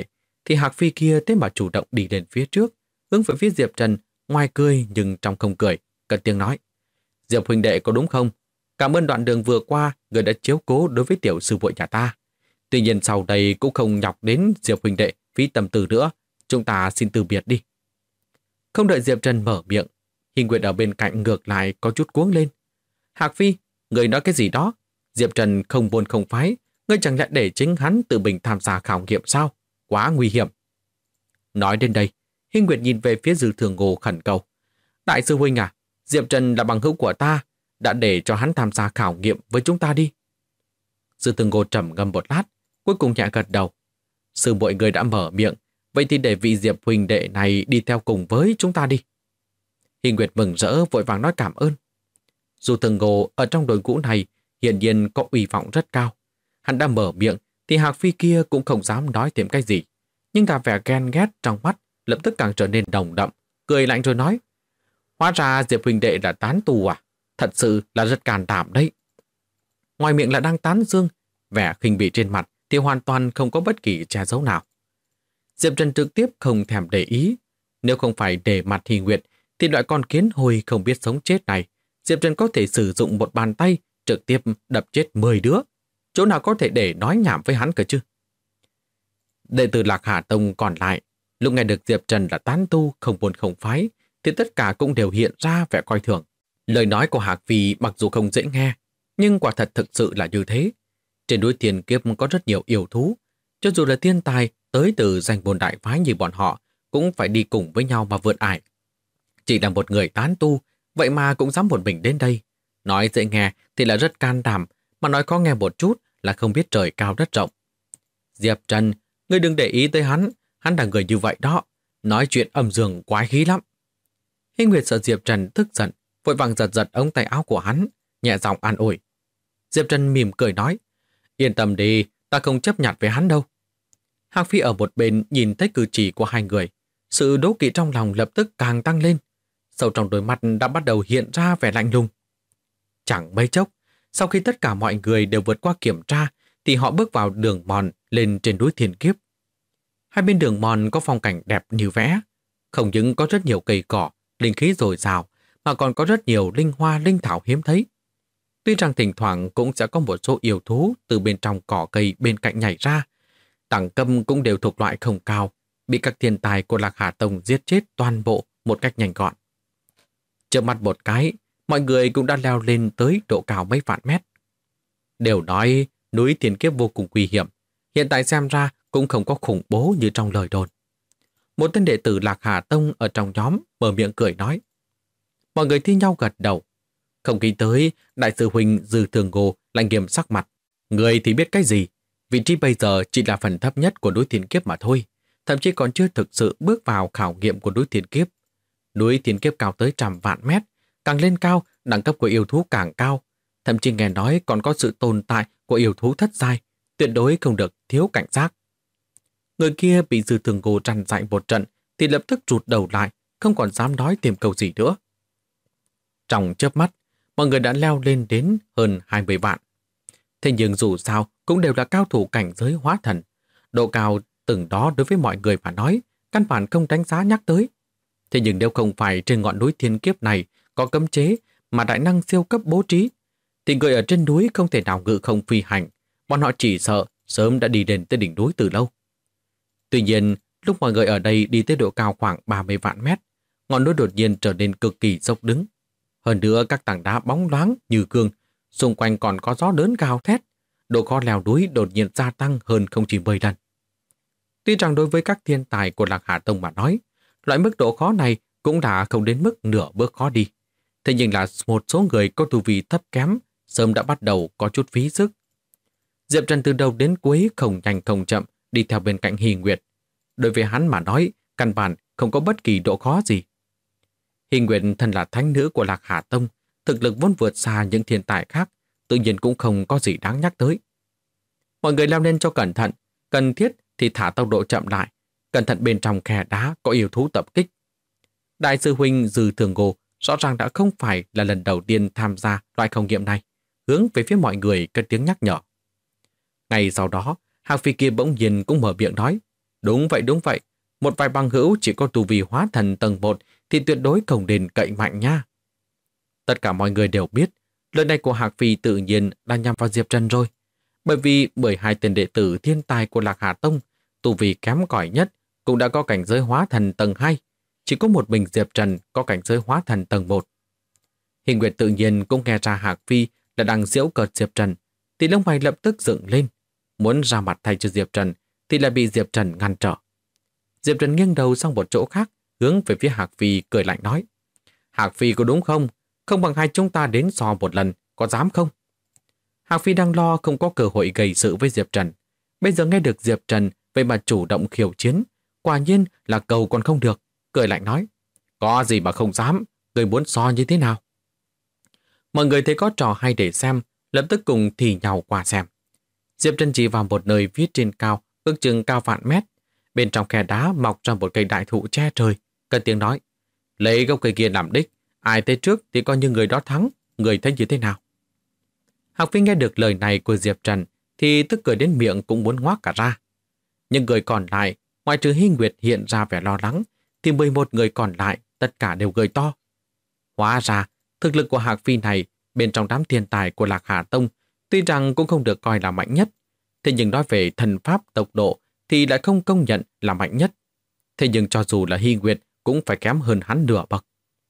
thì Hạc Phi kia thế mà chủ động đi lên phía trước, hướng về phía Diệp Trần, ngoài cười nhưng trong không cười, cất tiếng nói: Diệp huynh đệ có đúng không? Cảm ơn đoạn đường vừa qua người đã chiếu cố đối với tiểu sư muội nhà ta. Tuy nhiên sau đây cũng không nhọc đến Diệp huynh đệ phí tâm tư nữa, chúng ta xin từ biệt đi. Không đợi Diệp Trần mở miệng, Hình Nguyệt ở bên cạnh ngược lại có chút cuống lên. Hạc Phi, người nói cái gì đó? Diệp Trần không buồn không phái, ngươi chẳng lẽ để chính hắn tự mình tham gia khảo nghiệm sao? Quá nguy hiểm. Nói đến đây, Hình Nguyệt nhìn về phía Dư Thường Ngô khẩn cầu: Đại sư huynh à, Diệp Trần là bằng hữu của ta, đã để cho hắn tham gia khảo nghiệm với chúng ta đi. Dư Thường Ngô trầm ngâm một lát, cuối cùng nhẹ gật đầu. Sư muội người đã mở miệng, vậy thì để vị Diệp huynh đệ này đi theo cùng với chúng ta đi. Hình Nguyệt mừng rỡ vội vàng nói cảm ơn. Dù Thường Ngô ở trong đội ngũ này hiển nhiên có uy vọng rất cao, hắn đã mở miệng thì Hạc Phi kia cũng không dám nói thêm cái gì, nhưng cả vẻ ghen ghét trong mắt lập tức càng trở nên nồng đậm, cười lạnh rồi nói: Hóa ra Diệp huynh đệ là tán tu à? Thật sự là rất can đảm đấy. Ngoài miệng là đang tán dương, vẻ khinh bỉ trên mặt thì hoàn toàn không có bất kỳ che giấu nào. Diệp Trần trực tiếp không thèm để ý. Nếu không phải để mặt Hình Nguyệt thì loại con kiến hôi không biết sống chết này, Diệp Trần có thể sử dụng một bàn tay trực tiếp đập chết 10 đứa. Chỗ nào có thể để nói nhảm với hắn cơ chứ? Đệ tử Lạc Hà Tông còn lại, lúc nghe được Diệp Trần là tán tu không buồn không phái, thì tất cả cũng đều hiện ra vẻ coi thường. Lời nói của Hạc Phi mặc dù không dễ nghe, nhưng quả thật thực sự là như thế. Trên núi Thiên Kiếp có rất nhiều yêu thú, cho dù là thiên tài tới từ danh môn đại phái như bọn họ cũng phải đi cùng với nhau mà vượt ải. Chỉ là một người tán tu, vậy mà cũng dám một mình đến đây. Nói dễ nghe thì là rất can đảm, mà nói khó nghe một chút là không biết trời cao đất rộng. Diệp Trần, ngươi đừng để ý tới hắn, hắn là người như vậy đó, nói chuyện âm dương quái khí lắm. Hình Nguyệt sợ Diệp Trần tức giận, vội vàng giật giật ống tay áo của hắn, nhẹ giọng an ủi. Diệp Trần mỉm cười nói: Yên tâm đi, ta không chấp nhặt với hắn đâu. Hạc Phi ở một bên nhìn thấy cử chỉ của hai người, sự đố kỵ trong lòng lập tức càng tăng lên. Sâu trong đôi mắt đã bắt đầu hiện ra vẻ lạnh lùng. Chẳng mấy chốc, sau khi tất cả mọi người đều vượt qua kiểm tra, thì họ bước vào đường mòn lên trên núi Thiên Kiếp. Hai bên đường mòn có phong cảnh đẹp như vẽ, không những có rất nhiều cây cỏ, linh khí dồi dào, mà còn có rất nhiều linh hoa linh thảo hiếm thấy. Tuy rằng thỉnh thoảng cũng sẽ có một số yêu thú từ bên trong cỏ cây bên cạnh nhảy ra, đẳng cấp cũng đều thuộc loại không cao, bị các thiên tài của Lạc Hà Tông giết chết toàn bộ một cách nhanh gọn. Chớp mắt một cái, mọi người cũng đã leo lên tới độ cao mấy vạn mét. Đều nói núi Thiên Kiếp vô cùng nguy hiểm, hiện tại xem ra cũng không có khủng bố như trong lời đồn. Một tên đệ tử Lạc Hà Tông ở trong nhóm mở miệng cười nói. Mọi người thi nhau gật đầu. Không nghĩ tới, đại sư huynh Dư Thường Ngô lại nghiêm sắc mặt. Người thì biết cái gì? Vị trí bây giờ chỉ là phần thấp nhất của núi Thiên Kiếp mà thôi, thậm chí còn chưa thực sự bước vào khảo nghiệm của núi Thiên Kiếp. Núi Thiên Kiếp cao tới 100 vạn mét, càng lên cao, đẳng cấp của yêu thú càng cao. Thậm chí nghe nói còn có sự tồn tại của yêu thú thất giai, tuyệt đối không được thiếu cảnh giác. Người kia bị Dư Thường Ngô trằn dạy một trận thì lập tức rụt đầu lại, không còn dám nói thêm câu gì nữa. Trong chớp mắt, mọi người đã leo lên đến hơn 20 vạn. Thế nhưng dù sao cũng đều là cao thủ cảnh giới hóa thần. Độ cao từng đó đối với mọi người mà nói, căn bản không đánh giá nhắc tới. Thế nhưng nếu không phải trên ngọn núi Thiên Kiếp này có cấm chế mà đại năng siêu cấp bố trí, thì người ở trên núi không thể nào ngự không phi hành, bọn họ chỉ sợ sớm đã đi đến tới đỉnh núi từ lâu. Tuy nhiên, lúc mọi người ở đây đi tới độ cao khoảng 30 vạn mét, ngọn núi đột nhiên trở nên cực kỳ dốc đứng. Hơn nữa các tảng đá bóng loáng như gương, xung quanh còn có gió lớn gào thét, độ khó leo núi đột nhiên gia tăng hơn không chỉ 10 lần. Tuy rằng đối với các thiên tài của Lạc Hà Tông mà nói, loại mức độ khó này cũng đã không đến mức nửa bước khó đi. Thế nhưng là một số người có tu vi thấp kém, sớm đã bắt đầu có chút phí sức. Diệp Trần từ đầu đến cuối không nhanh không chậm đi theo bên cạnh Hy Nguyệt. Đối với hắn mà nói, căn bản không có bất kỳ độ khó gì. Hy Nguyệt thân là thánh nữ của Lạc Hà Tông, thực lực vốn vượt xa những thiên tài khác, tự nhiên cũng không có gì đáng nhắc tới. Mọi người leo lên cho cẩn thận, cần thiết thì thả tốc độ chậm lại, cẩn thận bên trong khe đá có yêu thú tập kích. Đại sư huynh Dư Thường Ngô rõ ràng đã không phải là lần đầu tiên tham gia loại khảo nghiệm này, hướng về phía mọi người cất tiếng nhắc nhở. Ngay sau đó, Hạc Phi kia bỗng nhiên cũng mở miệng nói, Đúng vậy. Một vài bằng hữu chỉ có tu vi hóa thần tầng 1 thì tuyệt đối không nên cậy mạnh nha. Tất cả mọi người đều biết, lời này của Hạc Phi tự nhiên đã nhằm vào Diệp Trần rồi. Bởi vì 12 tên đệ tử thiên tài của Lạc Hà Tông, tu vi kém cỏi nhất cũng đã có cảnh giới hóa thần tầng 2. Chỉ có một mình Diệp Trần có cảnh giới hóa thần tầng 1. Hình Nguyệt tự nhiên cũng nghe ra Hạc Phi là đang giễu cợt Diệp Trần, thì lông mày lập tức dựng lên. Muốn ra mặt thay cho Diệp Trần thì lại bị Diệp Trần ngăn trở. Diệp Trần nghiêng đầu sang một chỗ khác, hướng về phía Hạc Phi cười lạnh nói: Hạc Phi có đúng không? Không bằng hai chúng ta đến so một lần, có dám không? Hạc Phi đang lo không có cơ hội gây sự với Diệp Trần. Bây giờ nghe được Diệp Trần vậy mà chủ động khiêu chiến, quả nhiên là cầu còn không được, cười lạnh nói: Có gì mà không dám, người muốn so như thế nào? Mọi người thấy có trò hay để xem, lập tức cùng thì nhau qua xem. Diệp Trần chỉ vào một nơi phía trên cao, ước chừng cao vạn mét. Bên trong khe đá mọc ra một cây đại thụ che trời, cất tiếng nói: Lấy gốc cây kia làm đích, ai tới trước thì coi như người đó thắng, người thấy như thế nào? Hạc Phi nghe được lời này của Diệp Trần thì tức cười đến miệng cũng muốn ngoác cả ra. Nhưng người còn lại, ngoại trừ Hy Nguyệt hiện ra vẻ lo lắng, thì 11 người còn lại tất cả đều cười to. Hóa ra, thực lực của Hạc Phi này bên trong đám thiên tài của Lạc Hà Tông tuy rằng cũng không được coi là mạnh nhất, thế nhưng nói về thần pháp tốc độ thì lại không công nhận là mạnh nhất. Thế nhưng cho dù là Hy Nguyệt cũng phải kém hơn hắn nửa bậc.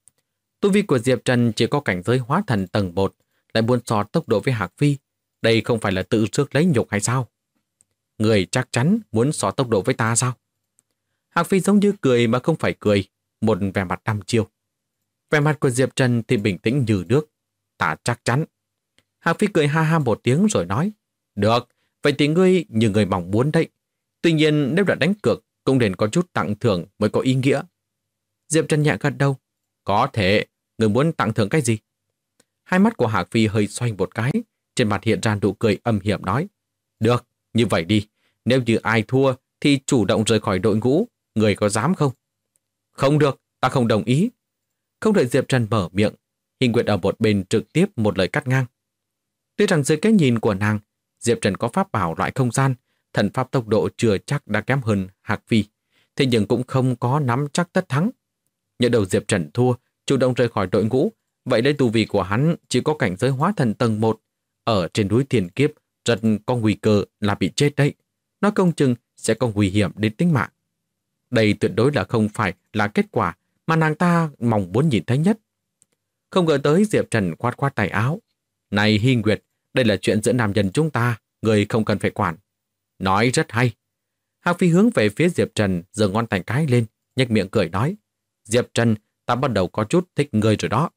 Tu vi của Diệp Trần chỉ có cảnh giới hóa thần tầng 1, lại muốn so tốc độ với Hạc Phi. Đây không phải là tự rước lấy nhục hay sao? Người chắc chắn muốn so tốc độ với ta sao? Hạc Phi giống như cười mà không phải cười, một vẻ mặt đăm chiêu. Vẻ mặt của Diệp Trần thì bình tĩnh như nước. Ta chắc chắn. Hạc Phi cười ha ha một tiếng rồi nói: Được, vậy thì ngươi như người mong muốn đấy. Tuy nhiên nếu đã đánh cược cũng nên có chút tặng thưởng mới có ý nghĩa. Diệp Trần nhẹ gật đầu: Có thể, người muốn tặng thưởng cái gì? Hai mắt của Hạc Phi hơi xoay một cái, trên mặt hiện ra nụ cười âm hiểm nói: Được, như vậy đi, nếu như ai thua thì chủ động rời khỏi đội ngũ, người có dám không? Không được, ta không đồng ý. Không đợi Diệp Trần mở miệng, Hình Nguyệt ở một bên trực tiếp một lời cắt ngang. Tuy rằng dưới cái nhìn của nàng, Diệp Trần có pháp bảo loại không gian, thần pháp tốc độ chưa chắc đã kém hơn Hạc Phi, thế nhưng cũng không có nắm chắc tất thắng. Nhỡ đầu Diệp Trần thua, chủ động rời khỏi đội ngũ, vậy lấy tu vi của hắn chỉ có cảnh giới hóa thần tầng 1, ở trên núi Thiên Kiếp rất có nguy cơ là bị chết đấy. Nói công chừng sẽ có nguy hiểm đến tính mạng. Đây tuyệt đối là không phải là kết quả mà nàng ta mong muốn nhìn thấy nhất. Không ngờ tới Diệp Trần khoát khoát tay áo. Này Hy Nguyệt, đây là chuyện giữa nam nhân chúng ta, người không cần phải quản. Nói rất hay. Hạc Phi hướng về phía Diệp Trần, giơ ngón tay cái lên, nhếch miệng cười nói: Diệp Trần, ta bắt đầu có chút thích ngươi rồi đó.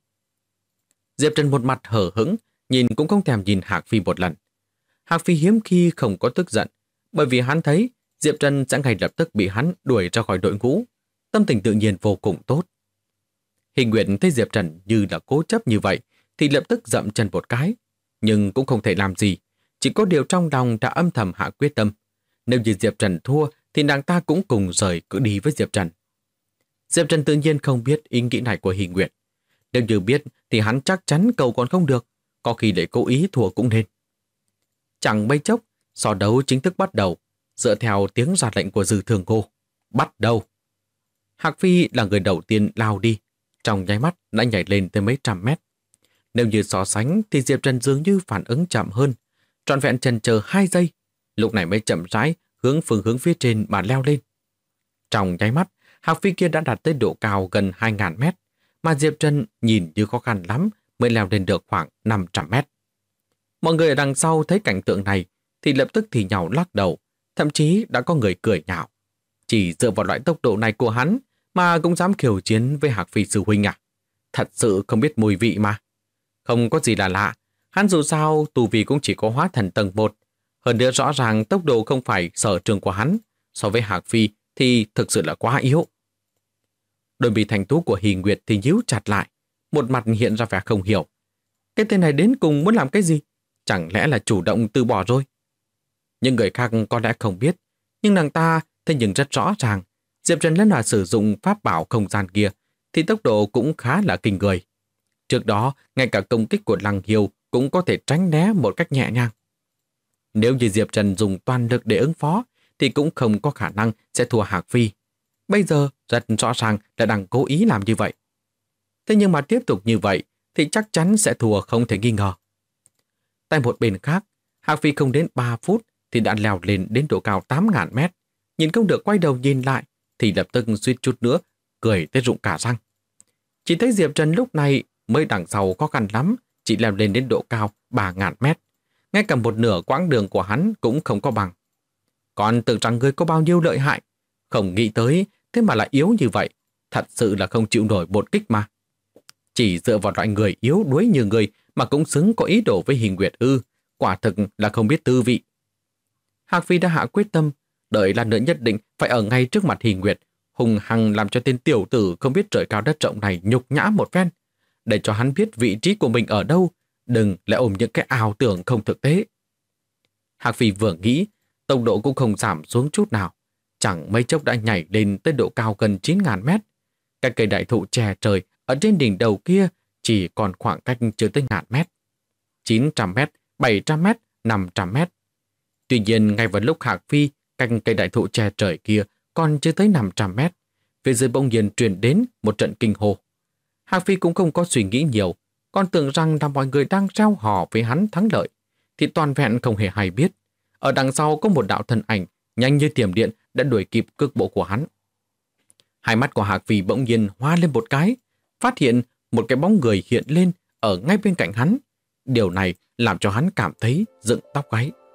Diệp Trần một mặt hờ hững, nhìn cũng không thèm nhìn Hạc Phi một lần. Hạc Phi hiếm khi không có tức giận, bởi vì hắn thấy Diệp Trần sẽ ngay lập tức bị hắn đuổi ra khỏi đội ngũ. Tâm tình tự nhiên vô cùng tốt. Hình Nguyệt thấy Diệp Trần như là cố chấp như vậy thì lập tức dậm chân một cái, nhưng cũng không thể làm gì. Chỉ có điều trong lòng đã âm thầm hạ quyết tâm. Nếu như Diệp Trần thua thì nàng ta cũng cùng rời cứ đi với Diệp Trần. Diệp Trần tự nhiên không biết ý nghĩ này của Hình Nguyệt. Nếu như biết thì hắn chắc chắn cầu còn không được, có khi để cố ý thua cũng nên. Chẳng mấy chốc, so đấu chính thức bắt đầu, dựa theo tiếng ra lệnh của Dư Thường Ngô. Bắt đầu! Hạc Phi là người đầu tiên lao đi, trong nháy mắt đã nhảy lên tới mấy trăm mét. Nếu như so sánh thì Diệp Trần dường như phản ứng chậm hơn, trọn vẹn chần chờ 2 giây, lúc này mới chậm rãi hướng phương hướng phía trên mà leo lên. Trong nháy mắt, Hạc Phi kia đã đạt tới độ cao gần 2.000 mét, mà Diệp Trần nhìn như khó khăn lắm mới leo lên được khoảng 500 mét. Mọi người ở đằng sau thấy cảnh tượng này thì lập tức thì nhào lắc đầu, thậm chí đã có người cười nhạo. Chỉ dựa vào loại tốc độ này của hắn mà cũng dám khiêu chiến với Hạc Phi sư huynh à? Thật sự không biết mùi vị mà. Không có gì là lạ, hắn dù sao tu vi cũng chỉ có hóa thần tầng 1. Hơn nữa rõ ràng tốc độ không phải sở trường của hắn, so với Hạc Phi thì thực sự là quá yếu. Đôi mi thành tú của Hy Nguyệt thì nhíu chặt lại, một mặt hiện ra vẻ không hiểu. Cái tên này đến cùng muốn làm cái gì? Chẳng lẽ là chủ động từ bỏ rồi? Những người khác có lẽ không biết, nhưng nàng ta thế nhưng rất rõ ràng, Diệp Trần lần nào sử dụng pháp bảo không gian kia thì tốc độ cũng khá là kinh người. Trước đó, ngay cả công kích của Lăng Hiêu cũng có thể tránh né một cách nhẹ nhàng. Nếu như Diệp Trần dùng toàn lực để ứng phó, thì cũng không có khả năng sẽ thua Hạc Phi. Bây giờ rất rõ ràng là đang cố ý làm như vậy. Thế nhưng mà tiếp tục như vậy thì chắc chắn sẽ thua không thể nghi ngờ. Tại một bên khác, Hạc Phi không đến 3 phút thì đã leo lên đến độ cao 8.000 mét. Nhìn không được quay đầu nhìn lại thì lập tức suýt chút nữa cười tới rụng cả răng. Chỉ thấy Diệp Trần lúc này mới đằng sau khó khăn lắm, chỉ leo lên đến độ cao 3.000 mét. Ngay cả một nửa quãng đường của hắn cũng không có bằng. Còn tưởng rằng người có bao nhiêu lợi hại, không nghĩ tới thế mà lại yếu như vậy. Thật sự là không chịu nổi một kích mà. Chỉ dựa vào loại người yếu đuối như người mà cũng xứng có ý đồ với Hình Nguyệt ư, quả thực là không biết tư vị. Hạc Phi đã hạ quyết tâm, đợi là nữa nhất định phải ở ngay trước mặt Hình Nguyệt, hùng hăng làm cho tên tiểu tử không biết trời cao đất rộng này nhục nhã một phen, để cho hắn biết vị trí của mình ở đâu, đừng lại ôm những cái ảo tưởng không thực tế. Hạc Phi vừa nghĩ, tốc độ cũng không giảm xuống chút nào, chẳng mấy chốc đã nhảy lên tới độ cao gần 9.000 mét. Cái cây đại thụ che trời ở trên đỉnh đầu kia chỉ còn khoảng cách chưa tới 1.000 mét. 900 mét, 700 mét, 500 mét. Tuy nhiên, ngay vào lúc Hạc Phi cạnh cây đại thụ che trời kia còn chưa tới 500 mét, phía dưới bỗng nhiên truyền đến một trận kinh hô. Hạc Phi cũng không có suy nghĩ nhiều, còn tưởng rằng là mọi người đang reo hò với hắn thắng lợi, thì toàn vẹn không hề hay biết. Ở đằng sau có một đạo thân ảnh nhanh như thiểm điện đã đuổi kịp cước bộ của hắn. Hai mắt của Hạc Phi bỗng nhiên hoa lên một cái, phát hiện một cái bóng người hiện lên ở ngay bên cạnh hắn. Điều này làm cho hắn cảm thấy dựng tóc gáy.